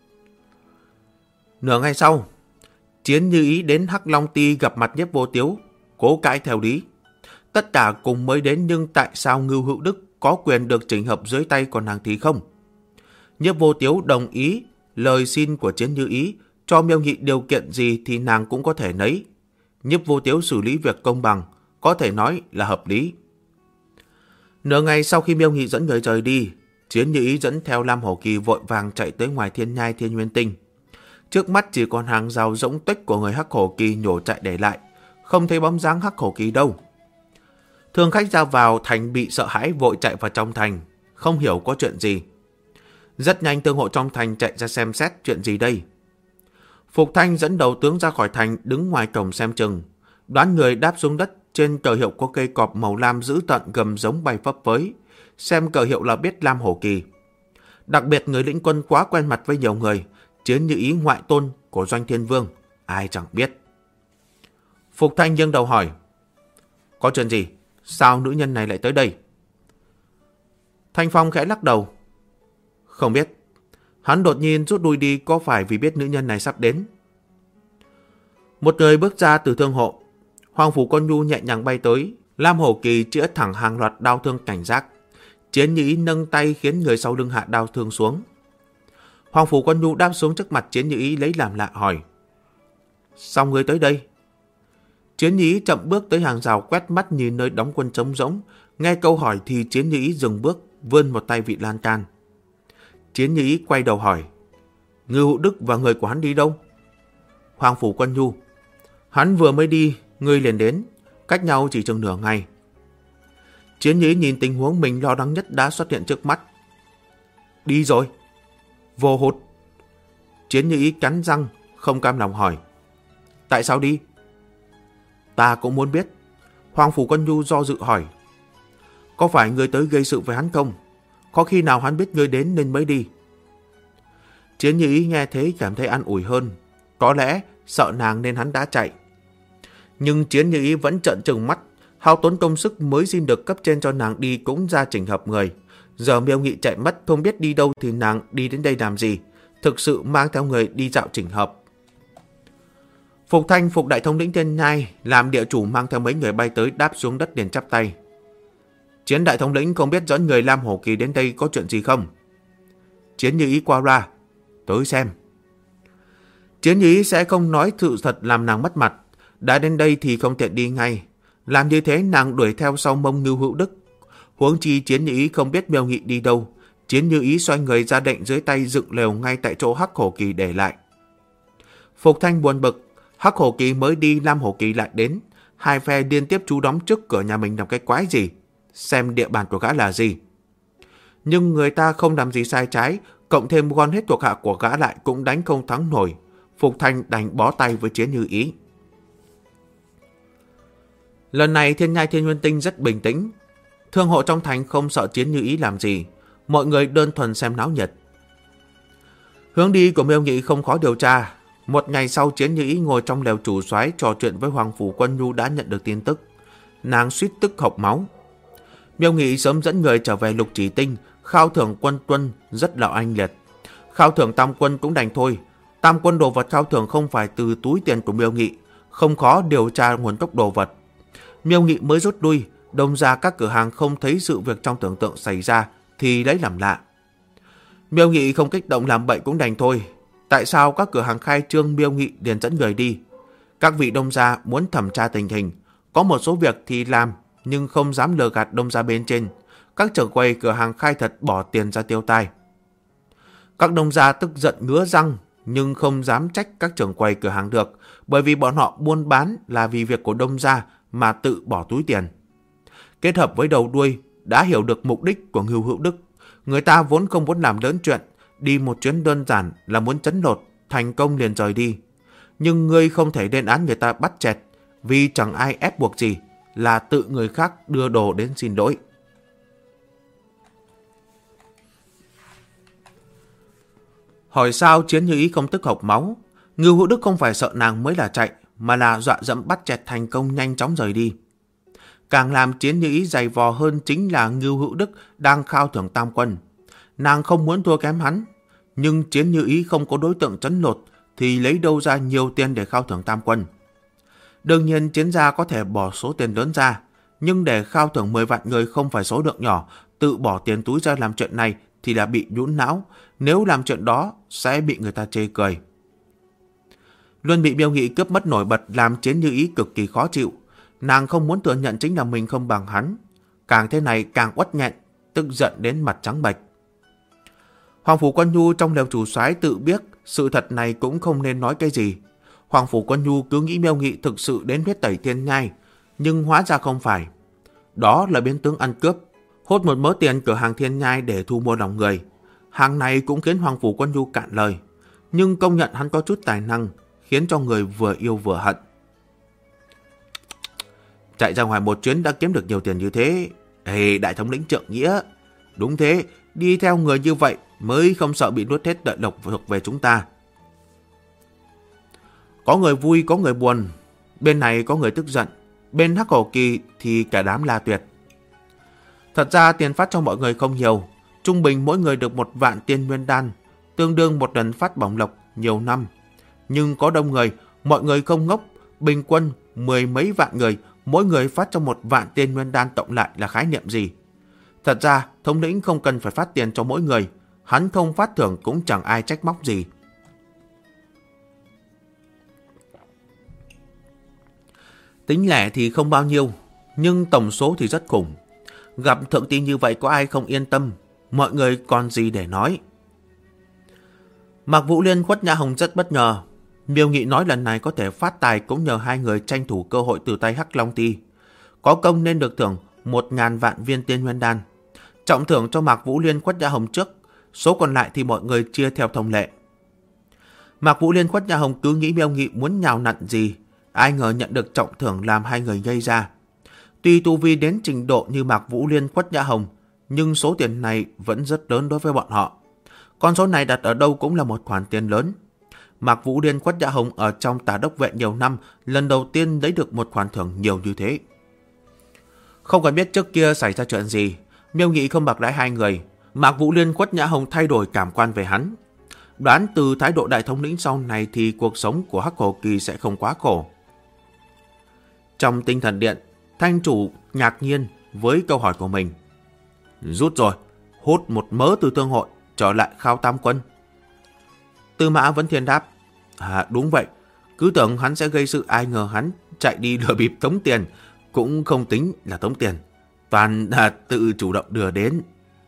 Nửa ngày sau, Chiến Như Ý đến Hắc Long Ti gặp mặt Nhiếp Vô Tiếu, cố cãi theo lý. Tất cả cùng mới đến nhưng tại sao Ngưu Hữu Đức có quyền được chỉnh hợp dưới tay còn nàng thì không? Nhiếp Vô Tiếu đồng ý lời xin của Chiến Như Ý, cho Miêu Nghị điều kiện gì thì nàng cũng có thể nấy. Nhiếp Vô Tiếu xử lý việc công bằng, có thể nói là hợp lý. Nửa ngày sau khi Miêu Nghị dẫn người rời đi, Chiến Như Ý dẫn theo Lam Hổ Kỳ vội vàng chạy tới ngoài thiên nhai Thiên Nguyên Tinh. Trước mắt chỉ còn hàng rào rỗng tuếch của người Hắc Hổ Kỳ nhổ chạy để lại, không thấy bóng dáng Hắc Hổ Kỳ đâu. Thường khách ra vào thành bị sợ hãi vội chạy vào trong thành, không hiểu có chuyện gì. Rất nhanh thương hộ trong thành chạy ra xem xét chuyện gì đây. Phục Thanh dẫn đầu tướng ra khỏi thành, đứng ngoài cổng xem chừng. Đoán người đáp xuống đất, trên cờ hiệu có cây cọp màu lam dữ tợn gầm giống bay phấp phới. Xem cờ hiệu là biết Lam Hổ Kỳ. Đặc biệt người lĩnh quân quá quen mặt với nhiều người, Chiến Như Ý ngoại tôn của Doanh Thiên Vương, ai chẳng biết. Phục Thanh nghiêng đầu hỏi, có chuyện gì? Sao nữ nhân này lại tới đây? Thanh Phong khẽ lắc đầu, không biết. Hắn đột nhiên rút lui đi, có phải vì biết nữ nhân này sắp đến? Một người bước ra từ thương hộ. Hoàng Phủ Con Nhu nhẹ nhàng bay tới. Lam Hổ Kỳ chĩa thẳng hàng loạt đao thương cảnh giác. Chiến Như Ý nâng tay khiến người sau lưng hạ đao thương xuống. Hoàng Phủ Con Nhu đáp xuống trước mặt Chiến Như Ý lấy làm lạ hỏi, sao ngươi tới đây? Chiến Như Ý chậm bước tới hàng rào, quét mắt nhìn nơi đóng quân trống rỗng. Nghe câu hỏi thì Chiến Như Ý dừng bước, vươn một tay vị lan can. Chiến Như Ý quay đầu hỏi, Ngưu Hữu Đức và người của hắn đi đâu? Hoàng Phủ Con Nhu, hắn vừa mới đi, ngươi liền đến, cách nhau chỉ chừng nửa ngày. Chiến Như Ý nhìn tình huống mình lo lắng nhất đã xuất hiện trước mắt. Đi rồi. Vô hụt. Chiến Như Ý cắn răng, không cam lòng hỏi, tại sao đi? Ta cũng muốn biết. Hoàng Phủ Con Nhu do dự hỏi, có phải ngươi tới gây sự với hắn không? Có khi nào hắn biết ngươi đến nên mới đi? Chiến Như Ý nghe thế cảm thấy an ủi hơn. Có lẽ sợ nàng nên hắn đã chạy. Nhưng Chiến Như Ý vẫn trợn trừng mắt, hao tốn công sức mới xin được cấp trên cho nàng đi cũng ra chỉnh hợp người. Giờ Miêu Nghị chạy mất không biết đi đâu thì nàng đi đến đây làm gì? Thực sự mang theo người đi dạo chỉnh hợp. Phục Thanh, Phục Đại Thống lĩnh Thiên Nhai làm địa chủ mang theo mấy người bay tới, đáp xuống đất liền chắp tay. Chiến Đại Thống lĩnh không biết dẫn người Lam Hổ Kỳ đến đây có chuyện gì không? Chiến Như Ý qua ra, tới xem. Chiến Như Ý sẽ không nói sự thật làm nàng mất mặt. Đã đến đây thì không tiện đi ngay. Làm như thế nàng đuổi theo sau mông Ngưu Hữu Đức. Huống chi Chiến Như Ý không biết Miêu Nghị đi đâu. Chiến Như Ý xoay người ra định dưới tay dựng lều ngay tại chỗ Hắc Hổ Kỳ để lại. Phục Thanh buồn bực. Hắc Hổ Kỳ mới đi, Lam Hổ Kỳ lại đến. Hai phe liên tiếp trú đóng trước cửa nhà mình làm cái quái gì? Xem địa bàn của gã là gì? Nhưng người ta không làm gì sai trái, cộng thêm gom hết thuộc hạ của gã lại cũng đánh không thắng nổi. Phục Thanh đành bó tay với Chiến Như Ý. Lần này Thiên Nhai Thiên Nguyên Tinh rất bình tĩnh. Thương hộ trong thành không sợ Chiến Như Ý làm gì, mọi người đơn thuần xem náo nhiệt. Hướng đi của Miêu Nghị không khó điều tra. Một ngày sau, Chiến Như Ý ngồi trong lều chủ soái trò chuyện với Hoàng Phủ Quân Nhu đã nhận được tin tức. Nàng suýt tức hộc máu. Miêu Nghị sớm dẫn người trở về Lục Chỉ Tinh, khao thưởng quân tuân rất là oanh liệt. Khao thưởng tam quân cũng đành thôi. Tam quân đồ vật khao thưởng không phải từ túi tiền của Miêu Nghị, không khó điều tra nguồn gốc đồ vật. Miêu Nghị mới rút lui, đông ra các cửa hàng không thấy sự việc trong tưởng tượng xảy ra thì lấy làm lạ. Miêu Nghị không kích động làm bậy cũng đành thôi. Tại sao các cửa hàng khai trương Miêu Nghị liền dẫn người đi? Các vị đông gia muốn thẩm tra tình hình, có một số việc thì làm nhưng không dám lừa gạt đông gia bên trên. Các trưởng quầy cửa hàng khai thật bỏ tiền ra tiêu tai. Các đông gia tức giận ngứa răng nhưng không dám trách các trưởng quầy cửa hàng được, bởi vì bọn họ buôn bán là vì việc của đông gia mà tự bỏ túi tiền. Kết hợp với đầu đuôi đã hiểu được mục đích của Ngưu Hữu Đức. Người ta vốn không muốn làm lớn chuyện, đi một chuyến đơn giản là muốn trấn lột, thành công liền rời đi. Nhưng ngươi không thể lên án người ta bắt chẹt, vì chẳng ai ép buộc gì, là tự người khác đưa đồ đến xin lỗi. Hỏi sao Chiến Như Ý không tức hộc máu? Ngưu Hữu Đức không phải sợ nàng mới là chạy, mà là dọa dẫm bắt chẹt thành công nhanh chóng rời đi. Càng làm Chiến Như Ý dày vò hơn chính là Ngưu Hữu Đức đang khao thưởng tam quân. Nàng không muốn thua kém hắn, nhưng Chiến Như Ý không có đối tượng trấn lột thì lấy đâu ra nhiều tiền để khao thưởng tam quân. Đương nhiên chiến gia có thể bỏ số tiền lớn ra, nhưng để khao thưởng 10 vạn người không phải số lượng nhỏ, tự bỏ tiền túi ra làm chuyện này thì là bị nhũn não, nếu làm chuyện đó sẽ bị người ta chê cười. Luôn bị Miêu Nghị cướp mất nổi bật làm Chiến Như Ý cực kỳ khó chịu. Nàng không muốn thừa nhận chính là mình không bằng hắn. Càng thế này càng uất nghẹn, tức giận đến mặt trắng bệch. Hoàng Phủ Quân Nhu trong lều chủ soái tự biết sự thật này cũng không nên nói cái gì. Hoàng Phủ Quân Nhu cứ nghĩ Miêu Nghị thực sự đến huyết tẩy thiên nhai, nhưng hóa ra không phải. Đó là biến tướng ăn cướp, hốt một mớ tiền cửa hàng thiên nhai để thu mua lòng người. Hàng này cũng khiến Hoàng Phủ Quân Nhu cạn lời, nhưng công nhận hắn có chút tài năng, khiến cho người vừa yêu vừa hận. Chạy ra ngoài một chuyến đã kiếm được nhiều tiền như thế. Ê, đại thống lĩnh trượng nghĩa. Đúng thế, đi theo người như vậy mới không sợ bị nuốt hết lợi lộc thuộc về chúng ta. Có người vui, có người buồn. Bên này có người tức giận, bên Hắc Hổ Kỳ thì cả đám la tuyệt. Thật ra tiền phát cho mọi người không nhiều. Trung bình mỗi người được 1 vạn tiên nguyên đan, tương đương một lần phát bổng lộc nhiều năm. Nhưng có đông người, mọi người không ngốc, bình quân 10 mấy vạn người, mỗi người phát cho 1 vạn tiên nguyên đan cộng lại là khái niệm gì? Thật ra, thống lĩnh không cần phải phát tiền cho mỗi người, hắn không phát thưởng cũng chẳng ai trách móc gì. Tính lẻ thì không bao nhiêu, nhưng tổng số thì rất khủng. Gặp thượng tín như vậy có ai không yên tâm, mọi người còn gì để nói. Mạc Vũ Liên, Khuất Nhã Hồng rất bất ngờ. Miêu Nghị nói lần này có thể phát tài cũng nhờ hai người tranh thủ cơ hội từ tay Hắc Long Ti. Có công nên được thưởng 1.000 vạn viên tiên nguyên đan. Trọng thưởng cho Mạc Vũ Liên, Khuất Nhã Hồng trước, số còn lại thì mọi người chia theo thông lệ. Mạc Vũ Liên, Khuất Nhã Hồng cứ nghĩ Miêu Nghị muốn nhào nặn gì, ai ngờ nhận được trọng thưởng làm hai người ngây ra. Tuy tu vi đến trình độ như Mạc Vũ Liên, Khuất Nhã Hồng, nhưng số tiền này vẫn rất lớn đối với bọn họ. Con số này đặt ở đâu cũng là một khoản tiền lớn. Mạc Vũ Liên, Khuất Nhã Hồng ở trong Tả Đốc Vệ nhiều năm, lần đầu tiên lấy được một khoản thưởng nhiều như thế. Không cần biết trước kia xảy ra chuyện gì, Miêu Nghị không bạc đãi hai người. Mạc Vũ Liên, Khuất Nhã Hồng thay đổi cảm quan về hắn. Đoán từ thái độ đại thống lĩnh sau này thì cuộc sống của Hắc Hổ Kỳ sẽ không quá khổ. Trong Tinh Thần Điện, Thanh chủ ngạc nhiên với câu hỏi của mình. Rút rồi, hút một mớ từ thương hội, trở lại Khao Tam Quân. Tư Mã Vấn Thiên đáp. Đúng vậy, cứ tưởng hắn sẽ gây sự, ai ngờ hắn chạy đi lừa bịp tống tiền, cũng không tính là tống tiền, toàn là tự chủ động đưa đến.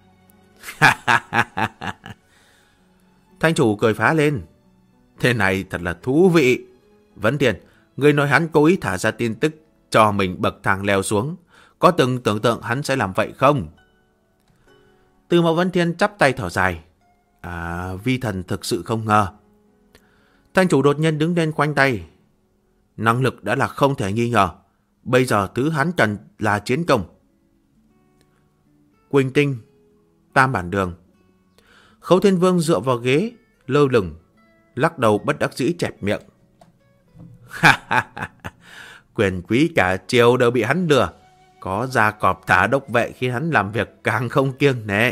Thanh chủ cười phá lên. Thế này thật là thú vị. Vấn Thiên, người nói hắn cố ý thả ra tin tức cho mình bậc thang leo xuống, có từng tưởng tượng hắn sẽ làm vậy không? Tư Mã Vấn Thiên chắp tay thở dài. Vi thần thực sự không ngờ. Thanh chủ đột nhiên đứng lên khoanh tay. Năng lực đã là không thể nghi ngờ, bây giờ thứ hắn cần là chiến công. Quỳnh Tinh, Tam Bản Đường. Khấu Thiên Vương dựa vào ghế, lơ lửng, lắc đầu bất đắc dĩ chẹp miệng. Quyền quý cả triều đều bị hắn lừa, có Gia Cọp Tả Đốc Vệ khi hắn làm việc càng không kiêng nể.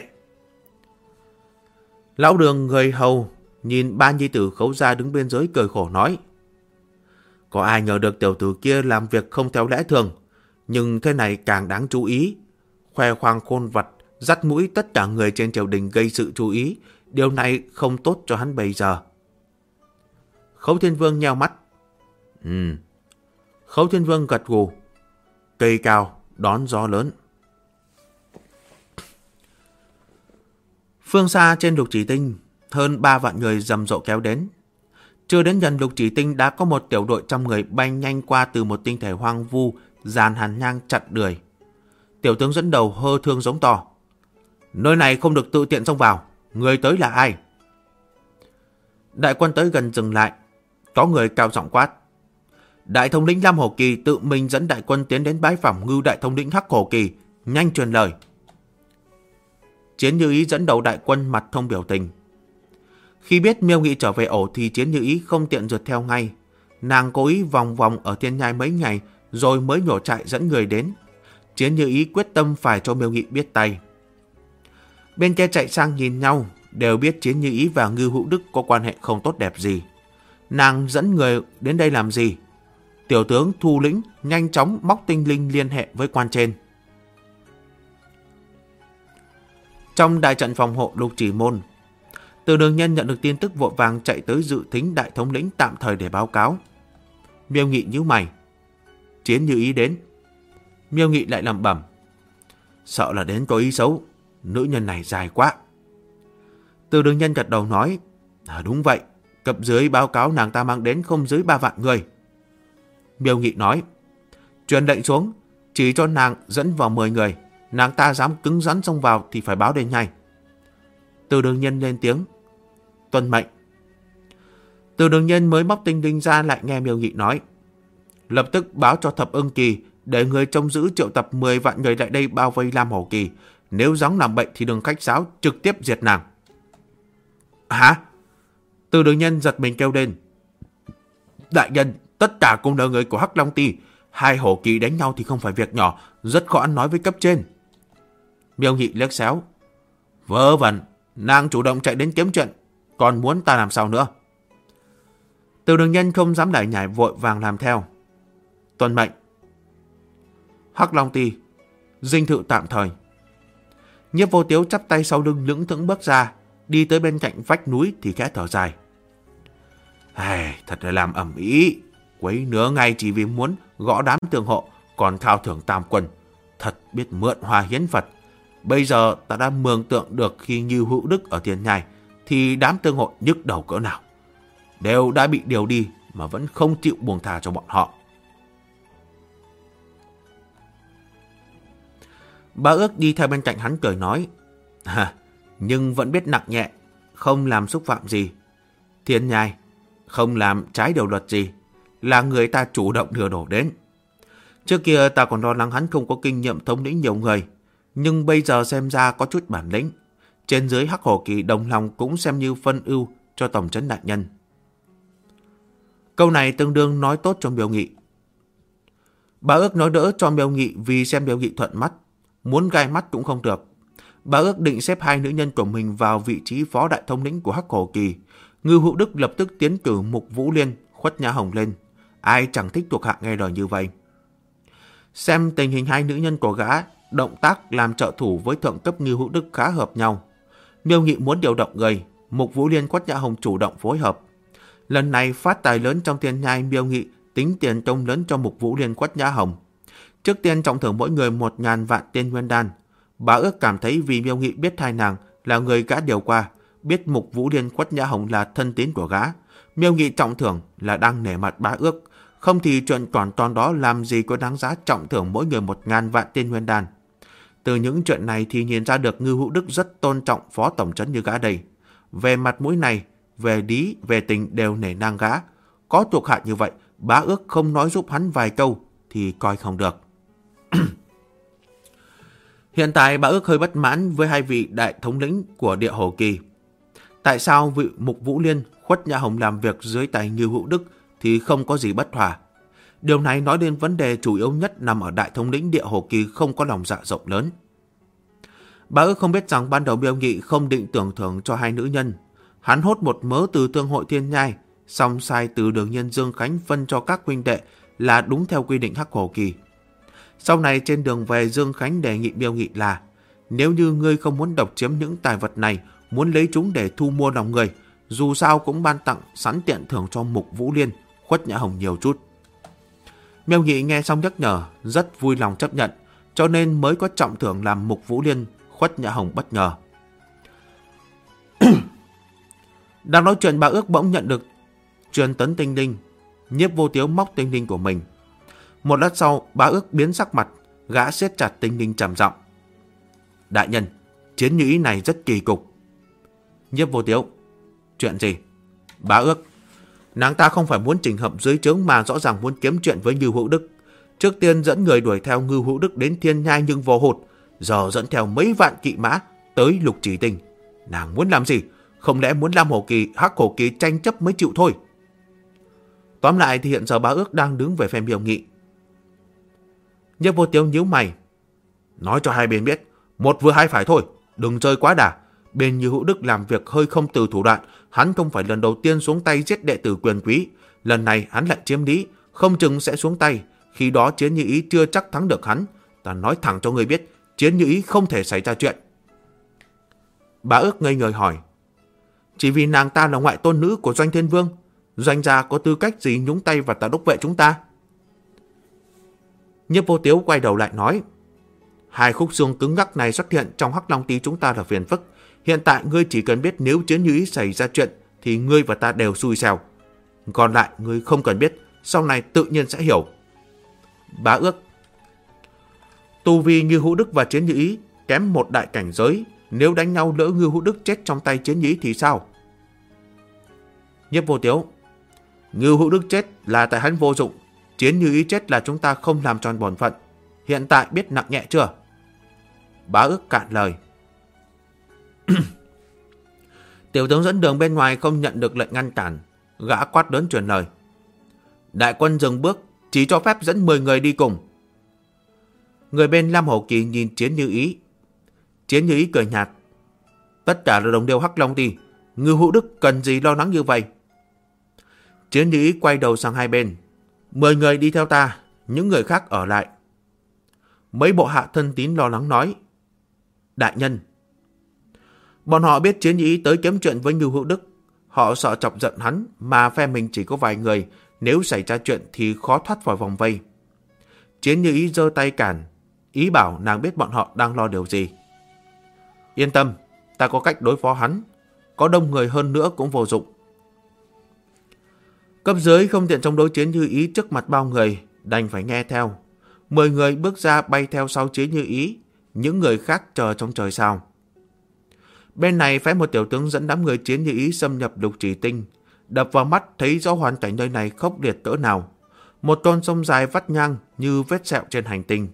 Lão Đường người hầu nhìn ba nhi tử Khấu gia đứng bên dưới cười khổ nói. Có ai ngờ được tiểu tử kia làm việc không theo lẽ thường, nhưng thế này càng đáng chú ý. Khoe khoang khôn vặt, dắt mũi tất cả người trên triều đình gây sự chú ý, điều này không tốt cho hắn bây giờ. Khấu Thiên Vương nheo mắt. Khấu Thiên Vương gật gù. Cây cao đón gió lớn. Phương xa trên Lục Chỉ Tinh, hơn 3 vạn người rầm rộ kéo đến. Chưa đến gần Lục Chỉ Tinh đã có một tiểu đội trăm người bay nhanh qua từ một tinh thể hoang vu, dàn hàn nhang chặn đường. Tiểu tướng dẫn đầu hơ thương giống to. Nơi này không được tự tiện xông vào, người tới là ai? Đại quân tới gần dừng lại, có người cao giọng quát. Đại thống lĩnh Lam Hổ Kỳ tự mình dẫn đại quân tiến đến bái phỏng Ngưu đại thống lĩnh Hắc Hổ Kỳ, nhanh truyền lời. Chiến Như Ý dẫn đầu đại quân mặt không biểu tình. Khi biết Miêu Nghị trở về ổ thì Chiến Như Ý không tiện rượt theo ngay. Nàng cố ý vòng vòng ở thiên nhai mấy ngày rồi mới nhổ trại dẫn người đến. Chiến Như Ý quyết tâm phải cho Miêu Nghị biết tay. Bên kia chạy sang nhìn nhau, đều biết Chiến Như Ý và Ngưu Hữu Đức có quan hệ không tốt đẹp gì. Nàng dẫn người đến đây làm gì? Tiểu tướng Thu Lĩnh nhanh chóng móc tinh linh liên hệ với quan trên. Trong đại trận phòng hộ Lục Chỉ Môn, Từ Đường Nhân nhận được tin tức vội vàng chạy tới dự thính đại thống lĩnh tạm thời để báo cáo. Miêu Nghị nhíu mày. Chiến như ý đến. Miêu Nghị lại lẩm bẩm. Sợ là đến có ý xấu. Nữ nhân này dài quá. Từ Đường Nhân gật đầu nói. Đúng vậy. Cấp dưới báo cáo nàng ta mang đến không dưới 3 vạn người. Miêu Nghị nói. Truyền lệnh xuống. Chỉ cho nàng dẫn vào 10 người. Nàng ta dám cứng rắn xông vào thì phải báo đến ngay. Từ Đường Nhân lên tiếng. Tuân mệnh. Từ Đường Nhân mới móc tinh linh ra lại nghe Miêu Nghị nói. Lập tức báo cho Thập Ưng Kỳ để người trông giữ triệu tập 10 vạn người lại đây bao vây Lam Hổ Kỳ. Nếu gióng làm bệnh thì đừng khách sáo, trực tiếp diệt nàng. Hả? Từ Đường Nhân giật mình kêu lên. Đại nhân, tất cả cùng là người của Hắc Long Ty. 2 Hổ Kỳ đánh nhau thì không phải việc nhỏ, rất khó ăn nói với cấp trên. Miêu Nghị liếc xéo. Vớ vẩn, nàng chủ động chạy đến kiếm chuyện, còn muốn ta làm sao nữa? Từ Đường Nhân không dám lại nhảy, vội vàng làm theo. Tuân mệnh. Hắc Long Ty, dinh thự tạm thời. Nhiếp Vô Tiếu chắp tay sau lưng lững thững bước ra, đi tới bên cạnh vách núi thì khẽ thở dài. Thật là làm ầm ĩ, quấy nửa ngày chỉ vì muốn gõ đám tường hộ, còn khao thưởng tam quân. Thật biết mượn hoa hiến Phật. Bây giờ ta đã mường tượng được khi Như Hữu Đức ở Thiên Nhai thì đám tương hội nhức đầu cỡ nào. Đều đã bị điều đi mà vẫn không chịu buông tha cho bọn họ. Bá Ước đi theo bên cạnh hắn cười nói. Nhưng vẫn biết nặng nhẹ, không làm xúc phạm gì. Thiên Nhai không làm trái điều luật gì, là người ta chủ động đưa đổ đến. Trước kia ta còn lo lắng hắn không có kinh nghiệm thống lĩnh nhiều người, nhưng bây giờ xem ra có chút bản lĩnh. Trên dưới Hắc Hổ Kỳ đồng lòng cũng xem như phân ưu cho tổng trấn đại nhân. Câu này tương đương nói tốt cho Miêu Nghị. Bá Ước nói đỡ cho Miêu Nghị vì xem Miêu Nghị thuận mắt, muốn gai mắt cũng không được. Bá Ước định xếp 2 nữ nhân của mình vào vị trí phó đại thống lĩnh của Hắc Hổ Kỳ. Ngưu Hữu Đức lập tức tiến cử Mục Vũ Liên, Khuất Nhã Hồng lên. Ai chẳng thích thuộc hạ nghe lời như vậy. Xem tình hình 2 nữ nhân của gã, động tác làm trợ thủ với thượng cấp Ngưu Hữu Đức khá hợp nhau. Miêu Nghị muốn điều động người, Mục Vũ Liên, Khuất Nhã Hồng chủ động phối hợp. Lần này phát tài lớn trong Thiên Nhai, Miêu Nghị tính tiền công lớn cho Mục Vũ Liên, Khuất Nhã Hồng. Trước tiên trọng thưởng mỗi người 1.000 vạn tiên nguyên đan. Bá Ước cảm thấy vì Miêu Nghị biết hai nàng là người gã điều qua, biết Mục Vũ Liên, Khuất Nhã Hồng là thân tín của gã, Miêu Nghị trọng thưởng là đang nể mặt Bá Ước. Không thì chuyện toàn toàn đó làm gì có đáng giá trọng thưởng mỗi người 1.000 vạn tiên nguyên đan. Từ những chuyện này thì nhìn ra được Ngưu Hữu Đức rất tôn trọng phó tổng trấn như gã đây. Về mặt mũi này, về lý, về tình đều nể nang gã. Có thuộc hạ như vậy, Bá Ước không nói giúp hắn vài câu thì coi không được. Hiện tại Bá Ước hơi bất mãn với 2 vị đại thống lĩnh của Địa Hổ Kỳ. Tại sao vị Mục Vũ Liên, Khuất Nhã Hồng làm việc dưới tay Ngưu Hữu Đức thì không có gì bất hòa? Điều này nói đến vấn đề chủ yếu nhất nằm ở đại thống lĩnh Địa Hổ Kỳ không có lòng dạ rộng lớn. Bá Ước không biết rằng ban đầu Miêu Nghị không định tưởng thưởng cho 2 nữ nhân. Hắn hốt một mớ từ Thương hội Thiên Nhai, xong sai Từ Đường Nhân Dương Khánh phân cho các huynh đệ là đúng theo quy định Hắc Hổ Kỳ. Sau này trên đường về, Dương Khánh đề nghị Miêu Nghị là nếu như ngươi không muốn độc chiếm những tài vật này, muốn lấy chúng để thu mua lòng người, dù sao cũng ban tặng sẵn tiện thưởng cho Mục Vũ Liên, Khuất Nhã Hồng nhiều chút. Miêu Nghị nghe xong nhắc nhở, rất vui lòng chấp nhận, cho nên mới có trọng thưởng làm Mục Vũ Liên, Khuất Nhã Hồng bất ngờ. Đang nói chuyện, Bá Ước bỗng nhận được truyền tấn tinh linh. Nhiếp Vô Tiếu móc tinh linh của mình. Một lát sau, Bá Ước biến sắc mặt, gã siết chặt tinh linh trầm giọng. Đại nhân, chiến như ý này rất kỳ cục. Nhiếp Vô Tiếu, chuyện gì? Bá Ước, nàng ta không phải muốn trình hợp dưới trướng mà rõ ràng muốn kiếm chuyện với Ngưu Hữu Đức. Trước tiên dẫn người đuổi theo Ngưu Hữu Đức đến Thiên Nhai nhưng vô hụt, giờ dẫn theo mấy vạn kỵ mã tới Lục Chỉ Tinh. Nàng muốn làm gì? Không lẽ muốn Lam Hổ Kỳ, Hắc Hổ Kỳ tranh chấp mới chịu thôi? Tóm lại thì hiện giờ Bá Ước đang đứng về phe Miêu Nghị. Nhiếp Vô Tiếu nhíu mày. Nói cho hai bên biết, một vừa hai phải thôi, đừng chơi quá đà. Bên Như Hữu Đức làm việc hơi không từ thủ đoạn, hắn không phải lần đầu tiên xuống tay giết đệ tử quyền quý. Lần này hắn lại chiếm lý, không chừng sẽ xuống tay. Khi đó Chiến Như Ý chưa chắc thắng được hắn. Ta nói thẳng cho ngươi biết, Chiến Như Ý không thể xảy ra chuyện. Bá Ước ngây người hỏi, chỉ vì nàng ta là ngoại tôn nữ của Doanh Thiên Vương, Doanh gia có tư cách gì nhúng tay vào Tà Đốc vệ chúng ta? Nhiếp Vô Tiếu quay đầu lại nói, hai khúc xương cứng ngắc này xuất hiện trong Hắc Long Ty chúng ta là phiền phức. Hiện tại ngươi chỉ cần biết nếu Chiến Như Ý xảy ra chuyện thì ngươi và ta đều xui xẻo. Còn lại ngươi không cần biết, sau này tự nhiên sẽ hiểu. Bá Ước, tu vi Ngưu Hữu Đức và Chiến Như Ý kém một đại cảnh giới, nếu đánh nhau lỡ Ngưu Hữu Đức chết trong tay Chiến Như Ý thì sao? Nhiếp Vô Tiếu, Ngưu Hữu Đức chết là tại hắn vô dụng, Chiến Như Ý chết là chúng ta không làm tròn bổn phận. Hiện tại biết nặng nhẹ chưa? Bá Ước cạn lời. Tiểu tướng dẫn đường bên ngoài không nhận được lệnh ngăn cản, gã quát lớn truyền lời, đại quân dừng bước, chỉ cho phép dẫn 10 người đi cùng. Người bên Lam Hổ Kỳ nhìn Chiến Như Ý. Chiến Như Ý cười nhạt, tất cả là đồng đều Hắc Long Ty, Ngưu Hữu Đức cần gì lo lắng như vậy? Chiến Như Ý quay đầu sang hai bên, 10 người đi theo ta, những người khác ở lại. Mấy bộ hạ thân tín lo lắng nói, đại nhân. Bọn họ biết Chiến Như Ý tới kiếm chuyện với Ngưu Hữu Đức, họ sợ chọc giận hắn, mà phe mình chỉ có vài người, nếu xảy ra chuyện thì khó thoát khỏi vòng vây. Chiến Như Ý giơ tay cản, ý bảo nàng biết bọn họ đang lo điều gì. Yên tâm, ta có cách đối phó hắn, có đông người hơn nữa cũng vô dụng. Cấp dưới không tiện chống đối Chiến Như Ý trước mặt bao người, đành phải nghe theo. 10 người bước ra bay theo sau Chiến Như Ý, những người khác chờ trong trời sao. Bên này phái một tiểu tướng dẫn đám người Chiến Như Ý xâm nhập Lục Chỉ Tinh, đập vào mắt thấy rõ hoàn cảnh nơi này khốc liệt cỡ nào. Một con sông dài vắt ngang như vết sẹo trên hành tinh.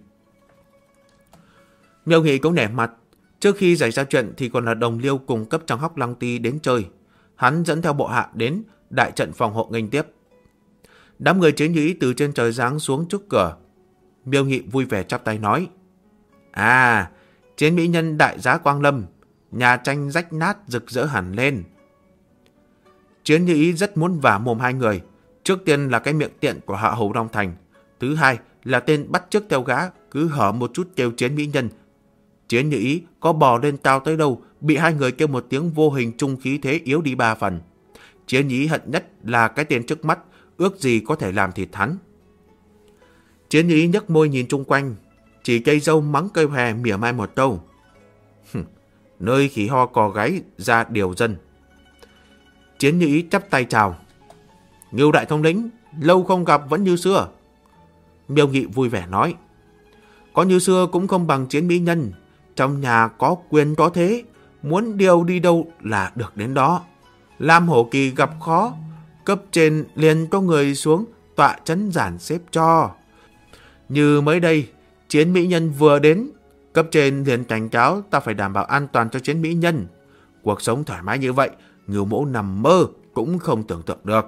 Miêu Nghị cũng nể mặt, trước khi xảy ra chuyện thì còn là đồng liêu cùng cấp trong Hắc Long Ty đến chơi. Hắn dẫn theo bộ hạ đến đại trận phòng hộ nghênh tiếp. Đám người Chiến Như Ý từ trên trời giáng xuống trước cửa. Miêu Nghị vui vẻ chắp tay nói, à, Chiến mỹ nhân đại giá quang lâm, nhà tranh rách nát rực rỡ hẳn lên. Chiến Như Ý rất muốn vả mồm hai người. Trước tiên là cái miệng tiện của Hạ Hầu Long Thành, thứ hai là tên bắt chước theo gã cứ hở một chút kêu Chiến mỹ nhân. Chiến Như Ý có bò lên cao tới đâu, bị hai người kêu một tiếng vô hình trung khí thế yếu đi 3 phần. Chiến Như Ý hận nhất là cái tên trước mắt, ước gì có thể làm thịt hắn. Chiến Như Ý nhếch môi nhìn chung quanh, chỉ cây dâu mắng cây hòe mỉa mai một câu, nơi khỉ ho cò gáy ra điều dân. Chiến Như Ý chắp tay chào, Ngưu đại thống lĩnh, lâu không gặp vẫn như xưa. Miêu Nghị vui vẻ nói, có như xưa cũng không bằng Chiến mỹ nhân, trong nhà có quyền có thế, muốn điều đi đâu là được đến đó. Lam Hổ Kỳ gặp khó, cấp trên liền có người xuống tọa trấn giản xếp cho. Như mới đây, Chiến mỹ nhân vừa đến, cấp trên liền cảnh cáo ta phải đảm bảo an toàn cho Chiến mỹ nhân. Cuộc sống thoải mái như vậy, Ngưu mẫu nằm mơ cũng không tưởng tượng được.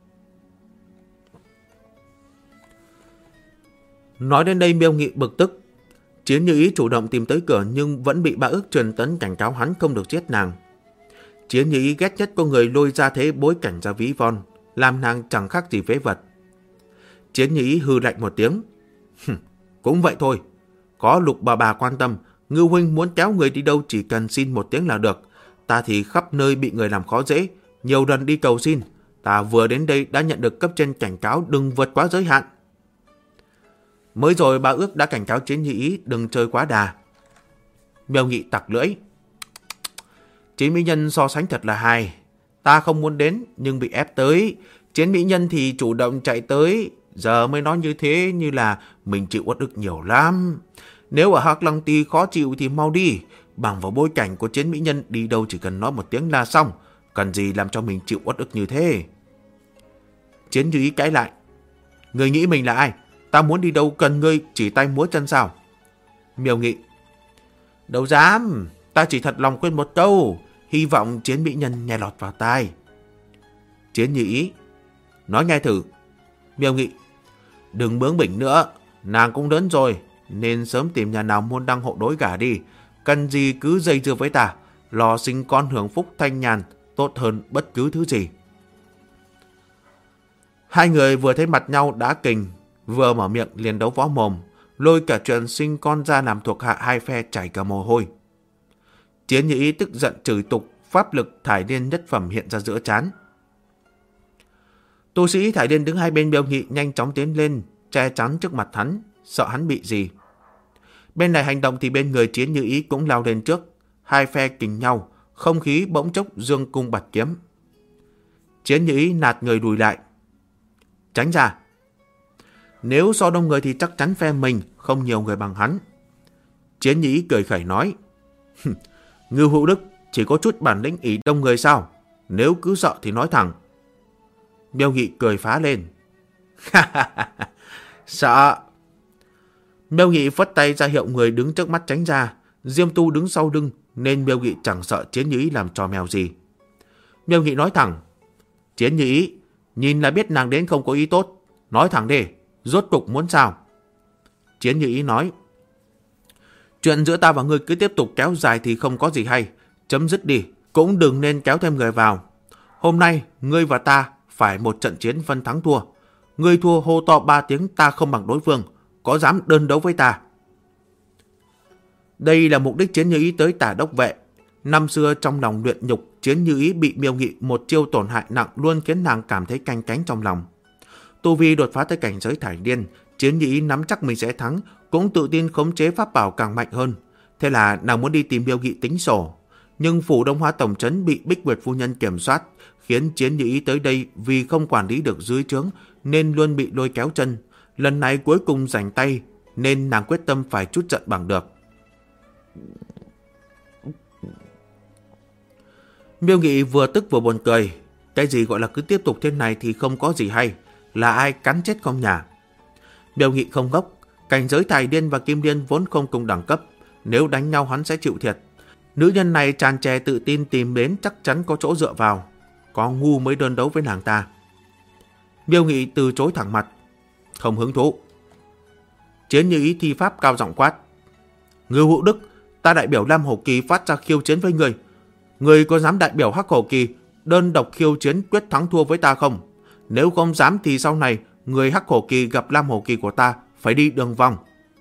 Nói đến đây Miêu Nghị bực tức. Chiến Như Ý chủ động tìm tới cửa nhưng vẫn bị Bá Ước truyền tấn cảnh cáo hắn không được giết nàng. Chiến Như Ý ghét nhất có người lôi ra thế bối cảnh ra ví von, làm nàng chẳng khác gì phế vật. Chiến Như Ý hư lạnh một tiếng, cũng vậy thôi, có Lục bà quan tâm, Ngưu huynh muốn kéo người đi đâu chỉ cần xin một tiếng là được. Ta thì khắp nơi bị người làm khó dễ, nhiều lần đi cầu xin. Ta vừa đến đây đã nhận được cấp trên cảnh cáo đừng vượt quá giới hạn. Mới rồi Bá Ước đã cảnh cáo Chiến Như Ý đừng chơi quá đà. Miêu Nghị tặc lưỡi, Chiến mỹ nhân so sánh thật là hay. Ta không muốn đến nhưng bị ép tới. Chiến mỹ nhân thì chủ động chạy tới. Giờ mới nói như thế như là mình chịu uất ức nhiều lắm. Nếu ở Hắc Long Ty khó chịu thì mau đi. Bằng vào bối cảnh của Chiến mỹ nhân đi đâu chỉ cần nói một tiếng là xong. Cần gì làm cho mình chịu uất ức như thế? Chiến Như Ý cãi lại, người nghĩ mình là ai? Ta muốn đi đâu cần ngươi chỉ tay múa chân sao? Miêu Nghị, đâu dám, ta chỉ thật lòng quên một câu, hy vọng Chiến mỹ nhân nghe lọt vào tai. Chiến Như Ý, nói nghe thử. Miêu Nghị, đừng bướng bỉnh nữa, nàng cũng lớn rồi, nên sớm tìm nhà nào môn đăng hộ đối gả đi. Cần gì cứ dây dưa với ta, lo sinh con hưởng phúc thanh nhàn, tốt hơn bất cứ thứ gì. Hai người vừa thấy mặt nhau đã kình, vừa mở miệng liền đấu võ mồm, lôi cả chuyện sinh con ra làm thuộc hạ hai phe chảy cả mồ hôi. Chiến Như Ý tức giận chửi tục, pháp lực thải điên nhất phẩm hiện ra giữa trán. Tu sĩ thải điên đứng hai bên Miêu Nghị nhanh chóng tiến lên, che chắn trước mặt hắn, sợ hắn bị gì. Bên này hành động thì bên người Chiến Như Ý cũng lao lên trước, hai phe kình nhau, không khí bỗng chốc dương cung bạt kiếm. Chiến Như Ý nạt người lùi lại. Tránh ra. Nếu so đông người thì chắc chắn phe mình không nhiều người bằng hắn. Chiến Như Ý cười khẩy nói. Ngưu Hữu Đức chỉ có chút bản lĩnh ỷ đông người sao? Nếu cứ sợ thì nói thẳng. Miêu Nghị cười phá lên. Sợ. Miêu Nghị phất tay ra hiệu người đứng trước mắt tránh ra. Diêm Tu đứng sau lưng nên Miêu Nghị chẳng sợ Chiến Như Ý làm trò mèo gì. Miêu Nghị nói thẳng. Chiến Như Ý, nhìn là biết nàng đến không có ý tốt. Nói thẳng đi, rốt cục muốn sao? Chiến Như Ý nói. Chuyện giữa ta và ngươi cứ tiếp tục kéo dài thì không có gì hay. Chấm dứt đi, cũng đừng nên kéo thêm người vào. Hôm nay, ngươi và ta phải một trận chiến phân thắng thua. Ngươi thua hô to 3 tiếng ta không bằng đối phương. Có dám đơn đấu với ta? Đây là mục đích Chiến Như Ý tới Tả Đốc Vệ. Năm xưa trong lòng luyện nhục, Chiến Như Ý bị Miêu Nghị một chiêu tổn hại nặng luôn khiến nàng cảm thấy canh cánh trong lòng. Tu vi đột phá tới cảnh giới thải điên, Chiến Như Ý nắm chắc mình sẽ thắng, cũng tự tin khống chế pháp bảo càng mạnh hơn. Thế là nàng muốn đi tìm Miêu Nghị tính sổ. Nhưng phủ Đông Hoa tổng trấn bị Bích Nguyệt phu nhân kiểm soát, khiến Chiến Như Ý tới đây vì không quản lý được dưới trướng nên luôn bị lôi kéo chân. Lần này cuối cùng rảnh tay nên nàng quyết tâm phải chút giận bằng được. Miêu Nghị vừa tức vừa buồn cười. Cái gì gọi là cứ tiếp tục thế này thì không có gì hay, là ai cắn chết con nhà. Miêu Nghị không ngốc, cảnh giới thải điên và kim điên vốn không cùng đẳng cấp, nếu đánh nhau hắn sẽ chịu thiệt. Nữ nhân này tràn trề tự tin tìm đến chắc chắn có chỗ dựa vào, có ngu mới đơn đấu với nàng ta. Miêu Nghị từ chối thẳng mặt. Không hứng thú. Chiến Như Ý thi pháp cao giọng quát. Ngưu Hữu Đức, ta đại biểu Lam Hổ Kỳ phát ra khiêu chiến với người. Người có dám đại biểu Hắc Hổ Kỳ đơn độc khiêu chiến quyết thắng thua với ta không? Nếu không dám thì sau này người Hắc Hổ Kỳ gặp Lam Hổ Kỳ của ta phải đi đường vòng.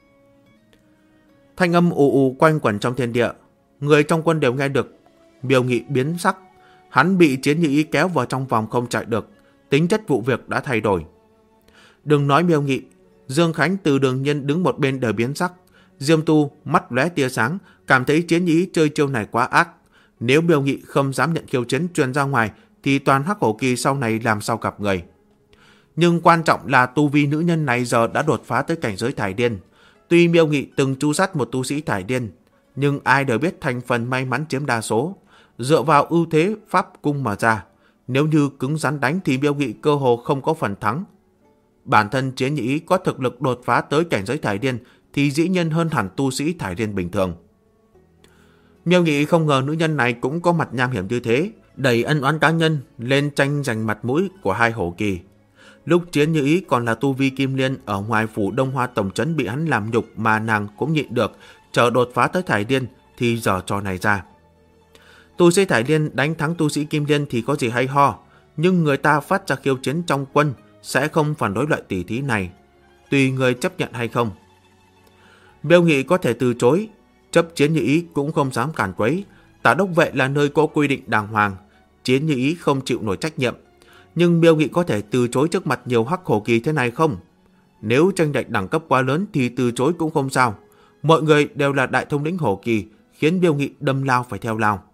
Thanh âm ù ù quanh quẩn trong thiên địa, người trong quân đều nghe được. Miêu Nghị biến sắc, hắn bị Chiến Như Ý kéo vào trong vòng không chạy được, tính chất vụ việc đã thay đổi. Đừng nói Miêu Nghị, Dương Khánh từ Đường Nhân đứng một bên đều biến sắc. Diêm Tu mắt lóe tia sáng, cảm thấy Chiến Như Ý chơi chiêu này quá ác. Nếu Miêu Nghị không dám nhận khiêu chiến truyền ra ngoài thì toàn Hắc Hổ Kỳ sau này làm sao gặp người. Nhưng quan trọng là tu vi nữ nhân này giờ đã đột phá tới cảnh giới thải điên. Tuy Miêu Nghị từng tru sát một tu sĩ thải điên, nhưng ai đều biết thành phần may mắn chiếm đa số. Dựa vào ưu thế pháp cung mà ra, nếu như cứng rắn đánh thì Miêu Nghị cơ hồ không có phần thắng. Bản thân Chiến Như Ý có thực lực đột phá tới cảnh giới thải điên thì dĩ nhiên hơn hẳn tu sĩ thải điên bình thường. Miêu Nghị không ngờ nữ nhân này cũng có mặt nham hiểm như thế, đẩy ân oán cá nhân lên tranh giành mặt mũi của hai hổ kỳ. Lúc Chiến Như Ý còn là tu vi kim liên ở ngoài phủ Đông Hoa tổng trấn bị hắn làm nhục mà nàng cũng nhịn được, chờ đột phá tới thải điên thì giờ trò này ra. Tu sĩ thải điên đánh thắng tu sĩ kim liên thì có gì hay ho, nhưng người ta phát ra khiêu chiến trong quân sẽ không phản đối loại tỷ thí này, tùy người chấp nhận hay không. Miêu Nghị có thể từ chối, chấp Chiến Như Ý cũng không dám cản quấy. Tả Đốc Vệ là nơi có quy định đàng hoàng, Chiến Như Ý không chịu nổi trách nhiệm. Nhưng Miêu Nghị có thể từ chối trước mặt nhiều Hắc Hổ Kỳ thế này không? Nếu tranh lệch đẳng cấp quá lớn thì từ chối cũng không sao. Mọi người đều là đại thống lĩnh Hổ Kỳ, khiến Miêu Nghị đâm lao phải theo lao.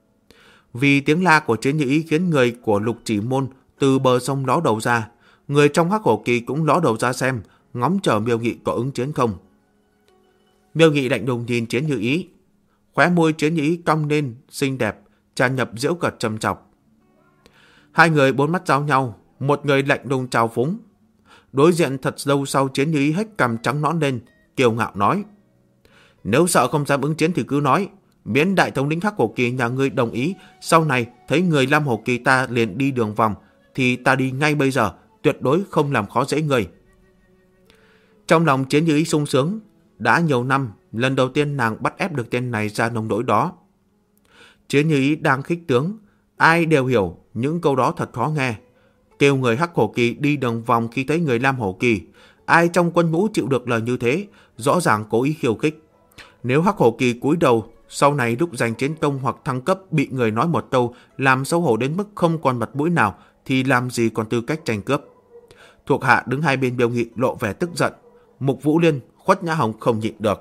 Vì tiếng la của Chiến Như Ý khiến người của Lục Chỉ Môn từ bờ sông ló đầu ra. Người trong Hắc Hổ Kỳ cũng ló đầu ra xem, ngóng chờ Miêu Nghị có ứng chiến không. Miêu Nghị lạnh lùng nhìn Chiến Như Ý, khóe môi Chiến Như Ý cong lên xinh đẹp, tràn ngập giễu cợt châm chọc. Hai người bốn mắt giao nhau, một người lạnh lùng trào phúng. Đối diện thật lâu sau, Chiến Như Ý hất cằm trắng nõn lên, kiêu ngạo nói: Nếu sợ không dám ứng chiến thì cứ nói, miễn đại thống lĩnh Hắc Hổ Kỳ nhà ngươi đồng ý, sau này thấy người Lam Hổ Kỳ ta liền đi đường vòng thì ta đi ngay bây giờ, tuyệt đối không làm khó dễ người. Trong lòng Chiến Như Ý sung sướng, đã nhiều năm, lần đầu tiên nàng bắt ép được tên này ra nông nỗi đó. Chiến Như Ý đang khích tướng, ai đều hiểu những câu đó thật khó nghe. kêu người Hắc Hổ Kỳ đi đường vòng khi thấy người Lam Hổ Kỳ. Ai trong quân ngũ chịu được lời như thế, rõ ràng cố ý khiêu khích. Nếu Hắc Hổ Kỳ cúi đầu, sau này lúc giành chiến công hoặc thăng cấp bị người nói một câu làm xấu hổ đến mức không còn mặt mũi nào, thì làm gì còn tư cách tranh cướp. Thuộc hạ đứng hai bên Miêu Nghị lộ vẻ tức giận. Mục Vũ Liên, Khuất Nhã Hồng không nhịn được.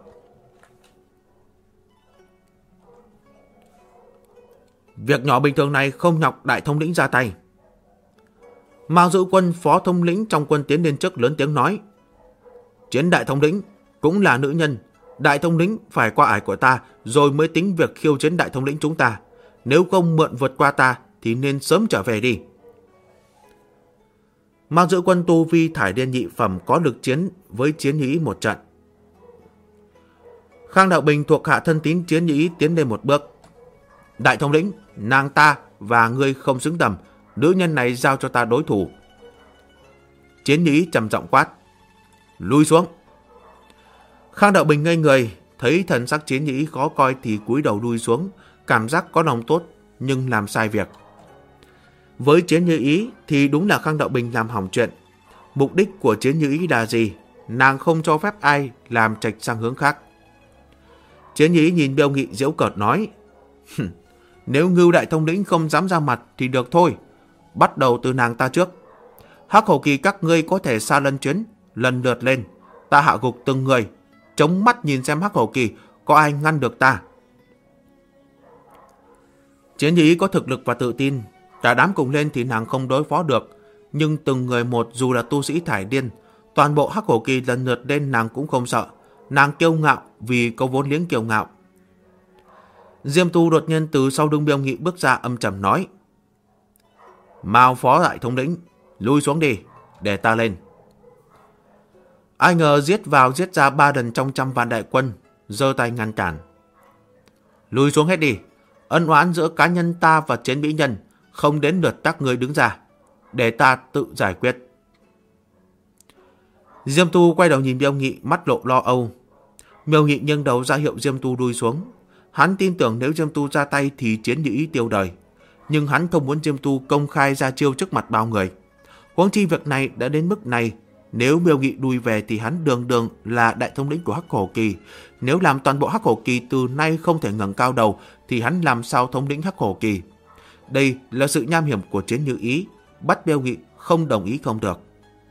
Việc nhỏ bình thường này không nhọc đại thống lĩnh ra tay. Mao Dữ Quân, phó thống lĩnh trong quân tiến lên trước lớn tiếng nói: Chiến đại thống lĩnh cũng là nữ nhân, đại thống lĩnh phải qua ải của ta rồi mới tính việc khiêu chiến đại thống lĩnh chúng ta. Nếu không mượn vượt qua ta thì nên sớm trở về đi. Mao Dữ Quân tu vi thải điên nhị phẩm, có lực chiến với Chiến Như Ý một trận. Khang Đạo Bình thuộc hạ thân tín Chiến Như Ý tiến lên một bước. Đại thống lĩnh, nàng ta và ngươi không xứng tầm, nữ nhân này giao cho ta đối thủ. Chiến Như Ý trầm giọng quát: Lui xuống. Khang Đạo Bình ngây người, thấy thần sắc Chiến Như Ý khó coi thì cúi đầu lui xuống, cảm giác có lòng tốt nhưng làm sai việc. Với Chiến Như Ý thì đúng là Khang Đạo Bình làm hỏng chuyện. Mục đích của Chiến Như Ý là gì? Nàng không cho phép ai làm trạch sang hướng khác. Chiến Như Ý nhìn Miêu Nghị giễu cợt nói: Nếu Ngưu đại thống lĩnh không dám ra mặt thì được thôi. Bắt đầu từ nàng ta trước. Hắc Hổ Kỳ các ngươi có thể xa lân chuyến, lần lượt lên. Ta hạ gục từng người, chống mắt nhìn xem Hắc Hổ Kỳ có ai ngăn được ta. Chiến Như Ý có thực lực và tự tin, cả đám cùng lên thì nàng không đối phó được. Nhưng từng người một, dù là tu sĩ thải điên, toàn bộ Hắc Hổ Kỳ lần lượt lên nàng cũng không sợ. Nàng kiêu ngạo vì có vốn liếng kiêu ngạo. Diêm Tu đột nhiên từ sau lưng Miêu Nghị bước ra, âm trầm nói: Mao phó đại thống lĩnh, lui xuống đi, để ta lên. Ai ngờ giết vào giết ra 3 lần trong 100 vạn đại quân, giơ tay ngăn cản. Lui xuống hết đi, ân oán giữa cá nhân ta và Chiến mỹ nhân không đến lượt các ngươi đứng ra, để ta tự giải quyết. Diêm Tu quay đầu nhìn Miêu Nghị, mắt lộ lo âu. Miêu Nghị nghiêng đầu ra hiệu Diêm Tu lui xuống. Hắn tin tưởng nếu Diêm Tu ra tay thì Chiến Như Ý tiêu đời, nhưng hắn không muốn Diêm Tu công khai ra chiêu trước mặt bao người. Huống chi việc này đã đến mức này, nếu Miêu Nghị đuổi về thì hắn đường đường là đại thống lĩnh của Hắc Hổ Kỳ. Nếu làm toàn bộ Hắc Hổ Kỳ từ nay không thể ngẩng cao đầu thì hắn làm sao thống lĩnh Hắc Hổ Kỳ? Đây là sự nham hiểm của Chiến Như Ý, bắt Miêu Nghị không đồng ý không được.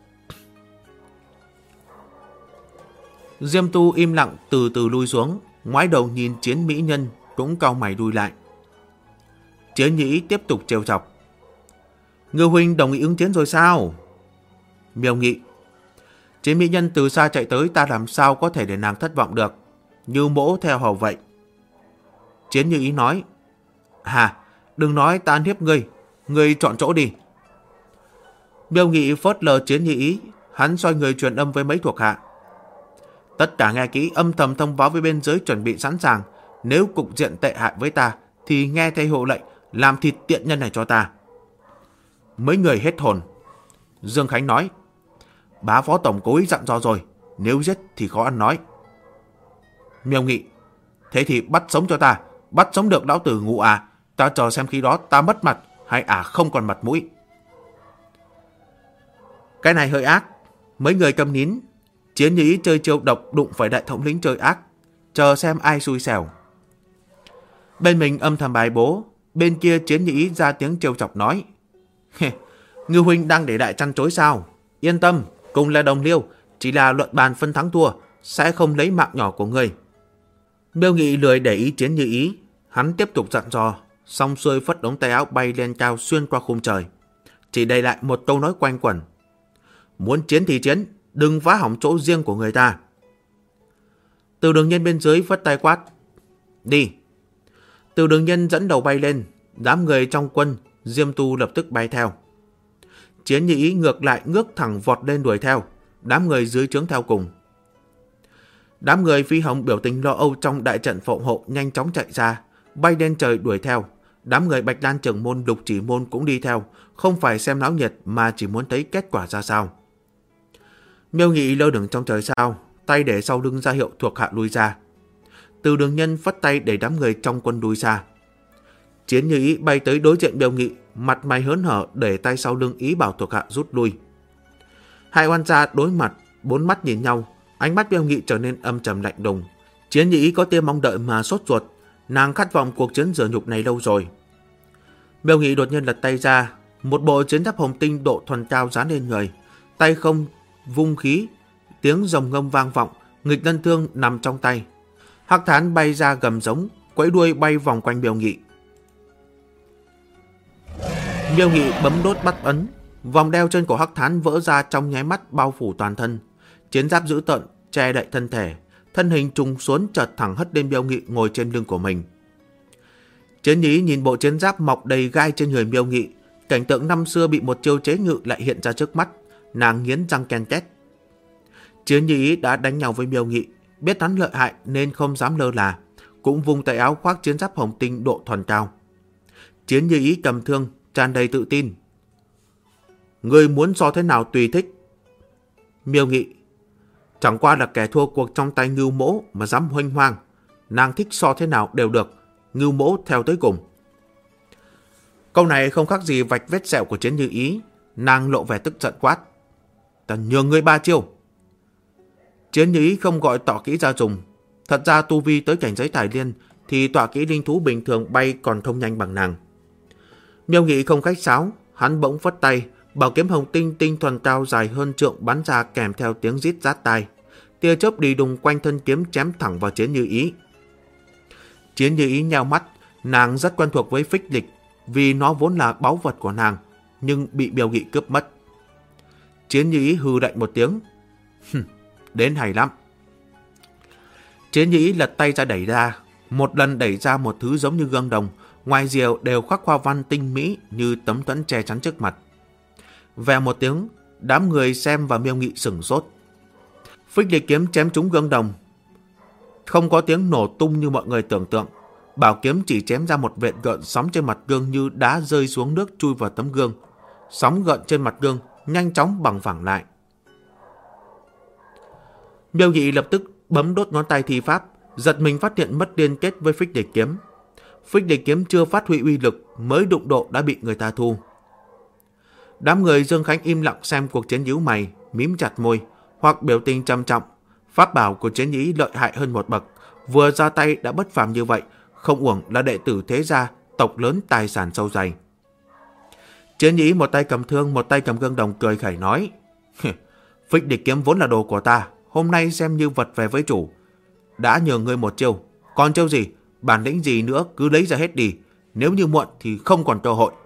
Diêm Tu im lặng từ từ lui xuống, ngoái đầu nhìn Chiến mỹ nhân cũng cau mày lui lại. Chiến Như Ý tiếp tục trêu chọc: Ngư huynh đồng ý ứng chiến rồi sao? Miêu Nghị: Chiến mỹ nhân từ xa chạy tới, ta làm sao có thể để nàng thất vọng được, như mỗ theo hầu vậy. Chiến Như Ý nói: Hà, đừng nói ta ăn hiếp ngươi chọn chỗ đi. Miêu Nghị phớt lờ Chiến Như Ý, hắn xoay người truyền âm với mấy thuộc hạ: Tất cả nghe kỹ, âm thầm thông báo với bên dưới chuẩn bị sẵn sàng. Nếu cục diện tệ hại với ta thì nghe theo hiệu lệnh, làm thịt tiện nhân này cho ta. Mấy người hết hồn. Dương Khánh nói: Bá phó tổng cố ý dặn dò rồi, nếu giết thì khó ăn nói. Miêu Nghị: Thế thì bắt sống cho ta, bắt sống được lão tử ngụ à? Ta chờ xem khi đó ta mất mặt hay không còn mặt mũi. Cái này hơi ác. Mấy người câm nín. Chiến Như Ý chơi chiêu độc đụng phải đại thống lĩnh chơi ác, chờ xem ai xui xẻo. Bên mình âm thầm bài bố, bên kia Chiến Như Ý ra tiếng trêu chọc nói: Ngư huynh đang để đại chăn chối sao? Yên tâm, cùng là đồng liêu, chỉ là luận bàn phân thắng thua, sẽ không lấy mạng nhỏ của ngươi. Miêu Nghị lười để ý Chiến Như Ý, hắn tiếp tục dặn dò, xong xuôi phất ống tay áo bay lên cao xuyên qua khung trời, chỉ để lại một câu nói quanh quẩn: Muốn chiến thì chiến, đừng phá hỏng chỗ riêng của người ta. Từ Đường Nhân bên dưới phất tay quát: Đi. Từ Đường Nhân dẫn đầu bay lên, đám người trong quân Diêm Tu lập tức bay theo. Chiến Như Ý ngược lại ngước thẳng vọt lên đuổi theo, đám người dưới trướng theo cùng. Đám người Phi Hồng biểu tình lo âu trong đại trận phòng hộ nhanh chóng chạy ra, bay lên trời đuổi theo. Đám người Bạch Lan Trưởng môn, Lục Chỉ môn cũng đi theo, không phải xem náo nhiệt mà chỉ muốn thấy kết quả ra sao. Miêu Nghị lơ lửng trong trời sao, tay để sau lưng ra hiệu thuộc hạ lui ra. Từ Đường Nhân phất tay để đám người trong quân lui xa. Chiến Như Ý bay tới đối diện Miêu Nghị, mặt mày hớn hở để tay sau lưng ý bảo thuộc hạ rút lui. Hai oan gia đối mặt, bốn mắt nhìn nhau, ánh mắt Miêu Nghị trở nên âm trầm lạnh lùng. Chiến Như Ý có tia mong đợi mà sốt ruột, nàng khát vọng cuộc chiến rửa nhục này lâu rồi. Miêu Nghị đột nhiên lật tay ra, một bộ chiến giáp hồng tinh độ thuần cao dán lên người, tay không vung khí, tiếng rồng ngâm vang vọng, nghịch lân thương nằm trong tay. Hắc Thán bay ra gầm giống, quẫy đuôi bay vòng quanh Miêu Nghị. Miêu Nghị bấm đốt bắt ấn, vòng đeo trên cổ Hắc Thán vỡ ra trong nháy mắt bao phủ toàn thân. Chiến giáp dữ tợn che đậy thân thể, thân hình trùng xuống chợt thẳng hất lên Miêu Nghị ngồi trên lưng của mình. Chiến Như Ý nhìn bộ chiến giáp mọc đầy gai trên người Miêu Nghị, cảnh tượng năm xưa bị một chiêu chế ngự lại hiện ra trước mắt, nàng nghiến răng ken két. Chiến Như Ý đã đánh nhau với Miêu Nghị, biết hắn lợi hại nên không dám lơ là, cũng vung tay áo khoác chiến giáp hồng tinh độ thuần cao. Chiến Như Ý cầm thương, tràn đầy tự tin. Ngươi muốn so thế nào tùy thích. Miêu Nghị: Chẳng qua là kẻ thua cuộc trong tay Ngưu Mỗ mà dám huênh hoang, nàng thích so thế nào đều được, Ngưu Mỗ theo tới cùng. Câu này không khác gì vạch vết sẹo của Chiến Như Ý, nàng lộ vẻ tức giận quát: Ta nhường ngươi 3 chiêu. Chiến Như Ý không gọi tọa kỹ ra dùng, thật ra tu vi tới cảnh giới tài liên thì tọa kỹ linh thú bình thường bay còn không nhanh bằng nàng. Miêu Nghị không khách sáo, hắn bỗng phất tay, bảo kiếm hồng tinh tinh thuần cao dài hơn trượng bắn ra kèm theo tiếng rít rát tai. Tia chớp đi đùng quanh thân kiếm chém thẳng vào Chiến Như Ý. Chiến Như Ý nheo mắt, nàng rất quen thuộc với phích lịch vì nó vốn là báu vật của nàng, nhưng bị Miêu Nghị cướp mất. Chiến Như Ý hừ lạnh một tiếng. Đến hay lắm. Chiến Như Ý lật tay ra đẩy ra, một lần đẩy ra một thứ giống như gương đồng, ngoài rìa đều khắc hoa văn tinh mỹ như tấm thuẫn che chắn trước mặt. Vèo một tiếng, đám người xem và Miêu Nghị sửng sốt. Phích lịch kiếm chém trúng gương đồng, không có tiếng nổ tung như mọi người tưởng tượng. Bảo kiếm chỉ chém ra một vệt gợn sóng trên mặt gương như đá rơi xuống nước chui vào tấm gương. Sóng gợn trên mặt gương nhanh chóng bằng phẳng lại. Miêu Nghị lập tức bấm đốt ngón tay thi pháp, giật mình phát hiện mất liên kết với phích lịch kiếm. Phích lịch kiếm chưa phát huy uy lực, mới đụng độ đã bị người ta thu. Đám người Dương Khánh im lặng xem cuộc chiến, nhíu mày, mím chặt môi, hoặc biểu tình trầm trọng. Pháp bảo của Chiến Như Ý lợi hại hơn một bậc, vừa ra tay đã bất phàm như vậy, không uổng là đệ tử thế gia, tộc lớn tài sản sâu dày. Chiến Như Ý một tay cầm thương, một tay cầm gương đồng, cười khẩy nói: Phích lịch kiếm vốn là đồ của ta, hôm nay xem như vật về với chủ. Đã nhờ ngươi một chiêu, còn chiêu gì, bản lĩnh gì nữa cứ lấy ra hết đi, nếu như muộn thì không còn cơ hội.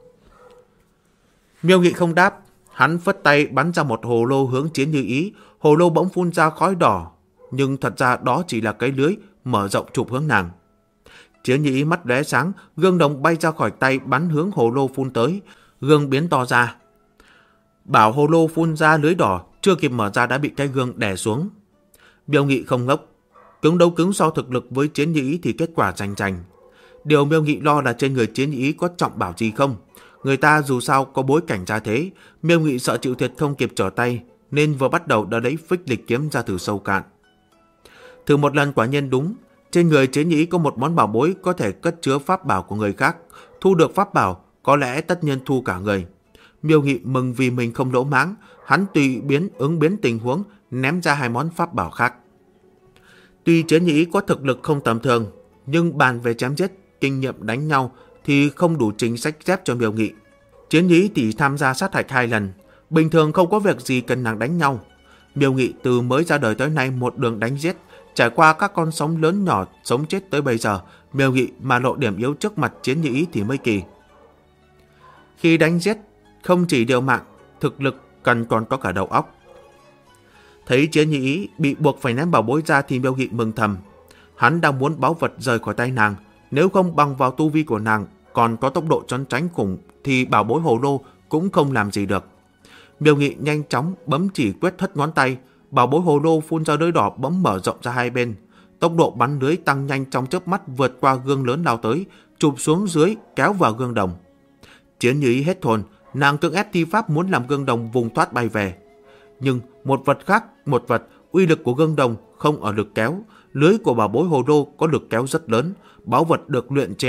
Miêu Nghị không đáp, hắn phất tay bắn ra một hồ lô hướng Chiến Như Ý. Hồ lô bỗng phun ra khói đỏ, nhưng thật ra đó chỉ là cái lưới mở rộng chụp hướng nàng. Chiến Như Ý mắt lóe sáng, gương đồng bay ra khỏi tay bắn hướng hồ lô phun tới, gương biến to ra. Bảo hồ lô phun ra lưới đỏ, chưa kịp mở ra đã bị cái gương đè xuống. Miêu Nghị không ngốc, cứng đấu cứng so thực lực với Chiến Như Ý thì kết quả chành chành. Điều Miêu Nghị lo là trên người Chiến Như Ý có trọng bảo gì không. Người ta dù sao có bối cảnh ra thế, Miêu Nghị sợ chịu thiệt không kịp trở tay, nên vừa bắt đầu đã lấy phích lịch kiếm ra thử sâu cạn. Thử một lần quả nhiên đúng, trên người Chiến Như Ý có một món bảo bối có thể cất chứa pháp bảo của người khác. Thu được pháp bảo, có lẽ tất nhiên thu cả người. Miêu Nghị mừng vì mình không lỗ mãng, hắn tùy ứng biến tình huống, ném ra 2 món pháp bảo khác. Tuy Chiến Như Ý có thực lực không tầm thường, nhưng bàn về chém giết, kinh nghiệm đánh nhau thì không đủ chính sách xếp cho Miêu Nghị. Chiến Như Ý chỉ tham gia sát hạch 2 lần, bình thường không có việc gì cần nàng đánh nhau. Miêu Nghị từ mới ra đời tới nay một đường đánh giết, trải qua các con sóng lớn nhỏ sống chết tới bây giờ, Miêu Nghị mà lộ điểm yếu trước mặt Chiến Như Ý thì mới kỳ. Khi đánh giết, không chỉ điều mạng, thực lực cần còn có cả đầu óc. Thấy Chiến Như Ý bị buộc phải ném bảo bối ra thì Miêu Nghị mừng thầm. Hắn đang muốn báu vật rời khỏi tay nàng, nếu không bằng vào tu vi của nàng còn có tốc độ trốn tránh khủng thì bảo bối hồ lô cũng không làm gì được. Miêu Nghị nhanh chóng bấm chỉ quyết hất ngón tay, bảo bối hồ lô phun ra lưới đỏ bỗng mở rộng ra 2 bên. Tốc độ bắn lưới tăng nhanh trong chớp mắt, vượt qua gương lớn lao tới, chụp xuống dưới kéo vào gương đồng. Chiến Như Ý hết hồn, nàng cưỡng ép thi pháp muốn làm gương đồng vùng thoát bay về. Nhưng một vật, uy lực của gương đồng không ở lực kéo, lưới của bảo bối hồ lô có lực kéo rất lớn, báu vật được luyện chế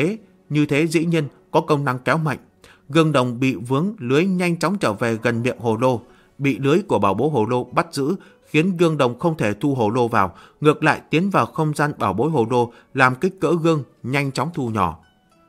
như thế dĩ nhiên có công năng kéo mạnh. Gương đồng bị vướng lưới nhanh chóng trở về gần miệng hồ lô, bị lưới của bảo bối hồ lô bắt giữ, khiến gương đồng không thể thu hồ lô vào, ngược lại tiến vào không gian bảo bối hồ lô, làm kích cỡ gương nhanh chóng thu nhỏ.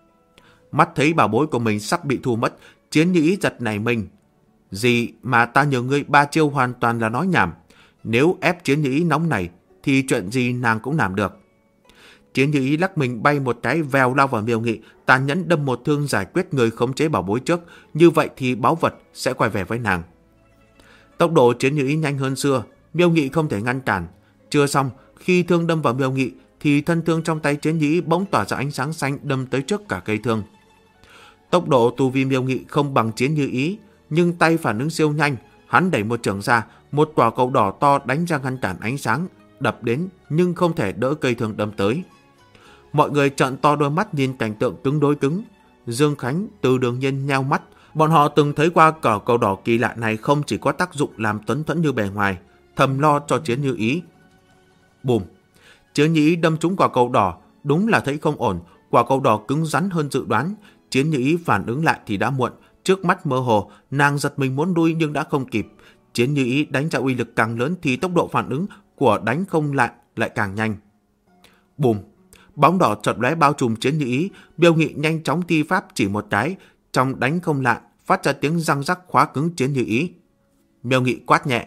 Mắt thấy bảo bối của mình sắp bị thu mất, Chiến Như Ý giật nảy mình. Gì mà ta nhờ ngươi 3 chiêu hoàn toàn là nói nhảm. Nếu ép Chiến Như Ý nóng này thì chuyện gì nàng cũng làm được. Chiến Như Ý lắc mình bay một cái vèo lao vào Miêu Nghị, tàn nhẫn đâm một thương giải quyết người khống chế bảo bối trước, như vậy thì báu vật sẽ quay về với nàng. Tốc độ Chiến Như Ý nhanh hơn xưa, Miêu Nghị không thể ngăn cản. Chưa xong, khi thương đâm vào Miêu Nghị thì thân thương trong tay Chiến Như Ý bỗng tỏa ra ánh sáng xanh đâm tới trước cả cây thương. Tốc độ tu vi Miêu Nghị không bằng Chiến Như Ý, nhưng tay phản ứng siêu nhanh, hắn đẩy một chưởng ra, một quả cầu đỏ to đánh ra ngăn cản ánh sáng, đập đến nhưng không thể đỡ cây thương đâm tới. Mọi người trợn to đôi mắt nhìn cảnh tượng cứng đối cứng. Dương Khánh, Từ Đường Nhiên nheo mắt, bọn họ từng thấy qua quả cầu đỏ kỳ lạ này không chỉ có tác dụng làm tuấn thuẫn như bề ngoài, thầm lo cho Chiến Như Ý. Bùm! Chiến Như Ý đâm trúng quả cầu đỏ, đúng là thấy không ổn, quả cầu đỏ cứng rắn hơn dự đoán. Chiến Như Ý phản ứng lại thì đã muộn, trước mắt mơ hồ, nàng giật mình muốn đuôi nhưng đã không kịp. Chiến Như Ý đánh ra uy lực càng lớn thì tốc độ phản ứng của đánh không lại càng nhanh. Bùm! Bóng đỏ chợt lóe bao trùm Chiến Như Ý, Miêu Nghị nhanh chóng thi pháp chỉ một cái, trong đánh không lạn phát ra tiếng răng rắc khóa cứng Chiến Như Ý. Miêu Nghị quát nhẹ: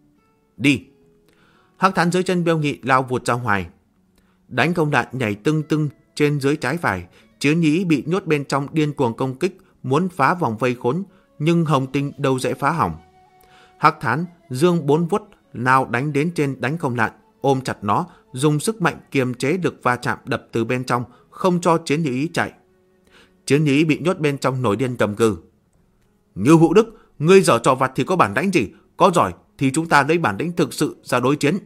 Đi! Hắc Thán dưới chân Miêu Nghị lao vụt ra ngoài. Đánh không lạn nhảy tưng tưng trên dưới trái phải, Chiến Như Ý bị nhốt bên trong điên cuồng công kích, muốn phá vòng vây khốn, nhưng Hồng Tinh đâu dễ phá hỏng. Hắc Thán dương 4 vuốt nào đánh đến trên đánh không lạn, ôm chặt nó, dùng sức mạnh kiềm chế được va chạm đập từ bên trong, không cho Chiến Như Ý chạy. Chiến Như Ý bị nhốt bên trong nổi điên gầm gừ: Như Hữu Đức, ngươi giở trò vặt thì có bản lĩnh gì? Có giỏi thì chúng ta lấy bản lĩnh thực sự ra đối chiến.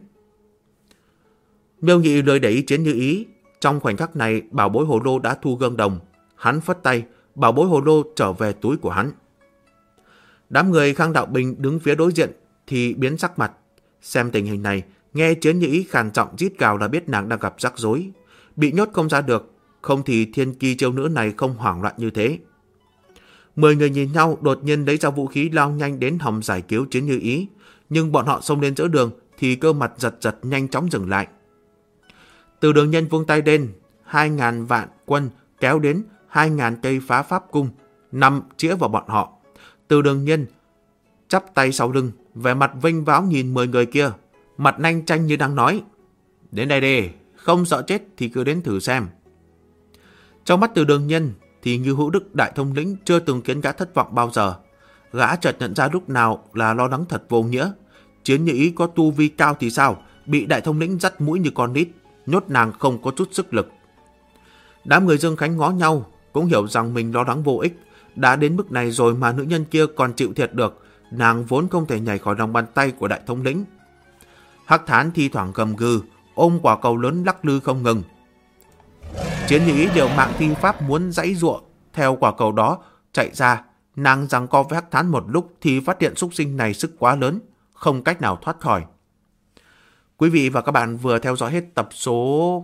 Miêu Nghị lười để ý Chiến Như Ý. Trong khoảnh khắc này, bảo bối hồ lô đã thu gương đồng. Hắn phất tay, bảo bối hồ lô trở về túi của hắn. Đám người Khang Đạo Bình đứng phía đối diện thì biến sắc mặt. Xem tình hình này, nghe Chiến Như Ý khàn giọng rít gào là biết nàng đang gặp rắc rối. Bị nhốt không ra được, không thì thiên kỳ chiêu nữ này không hoảng loạn như thế. 10 người nhìn nhau đột nhiên lấy ra vũ khí lao nhanh đến hòng giải cứu Chiến Như Ý. Nhưng bọn họ xông lên giữa đường thì cơ mặt giật nhanh chóng dừng lại. Từ Đường Nhân vung tay lên, 2.000 vạn quân kéo đến 2.000 cây phá pháp cung, nằm chĩa vào bọn họ. Từ Đường Nhân chắp tay sau lưng, vẻ mặt vênh váo nhìn 10 người kia, mặt nanh chanh như đang nói: Đến đây đi, không sợ chết thì cứ đến thử xem. Trong mắt Từ Đường Nhân thì Như Hữu Đức đại thông lĩnh chưa từng khiến gã thất vọng bao giờ. Gã chợt nhận ra lúc nào là lo lắng thật vô nghĩa. Chiến Như Ý có tu vi cao thì sao, bị đại thông lĩnh dắt mũi như con nít, nhốt nàng không có chút sức lực. Đám người Dương Khánh ngó nhau, cũng hiểu rằng mình lo lắng vô ích. Đã đến mức này rồi mà nữ nhân kia còn chịu thiệt được, nàng vốn không thể nhảy khỏi lòng bàn tay của đại thống lĩnh. Hắc Thán thi thoảng gầm gừ, ôm quả cầu lớn lắc lư không ngừng. Chiến Như Ý liều mạng thi pháp muốn giãy giụa theo quả cầu đó chạy ra. Nàng giằng co với Hắc Thán một lúc thì phát hiện súc sinh này sức quá lớn, không cách nào thoát khỏi. Quý vị và các bạn vừa theo dõi hết tập số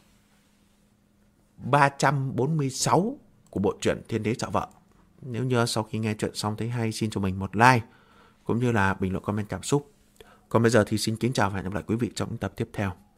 346 của bộ truyện Thiên Đế Trợ Vợ. Nếu như sau khi nghe chuyện xong thấy hay, xin cho mình một like cũng như là bình luận comment cảm xúc. Còn bây giờ thì xin kính chào và hẹn gặp lại quý vị trong những tập tiếp theo.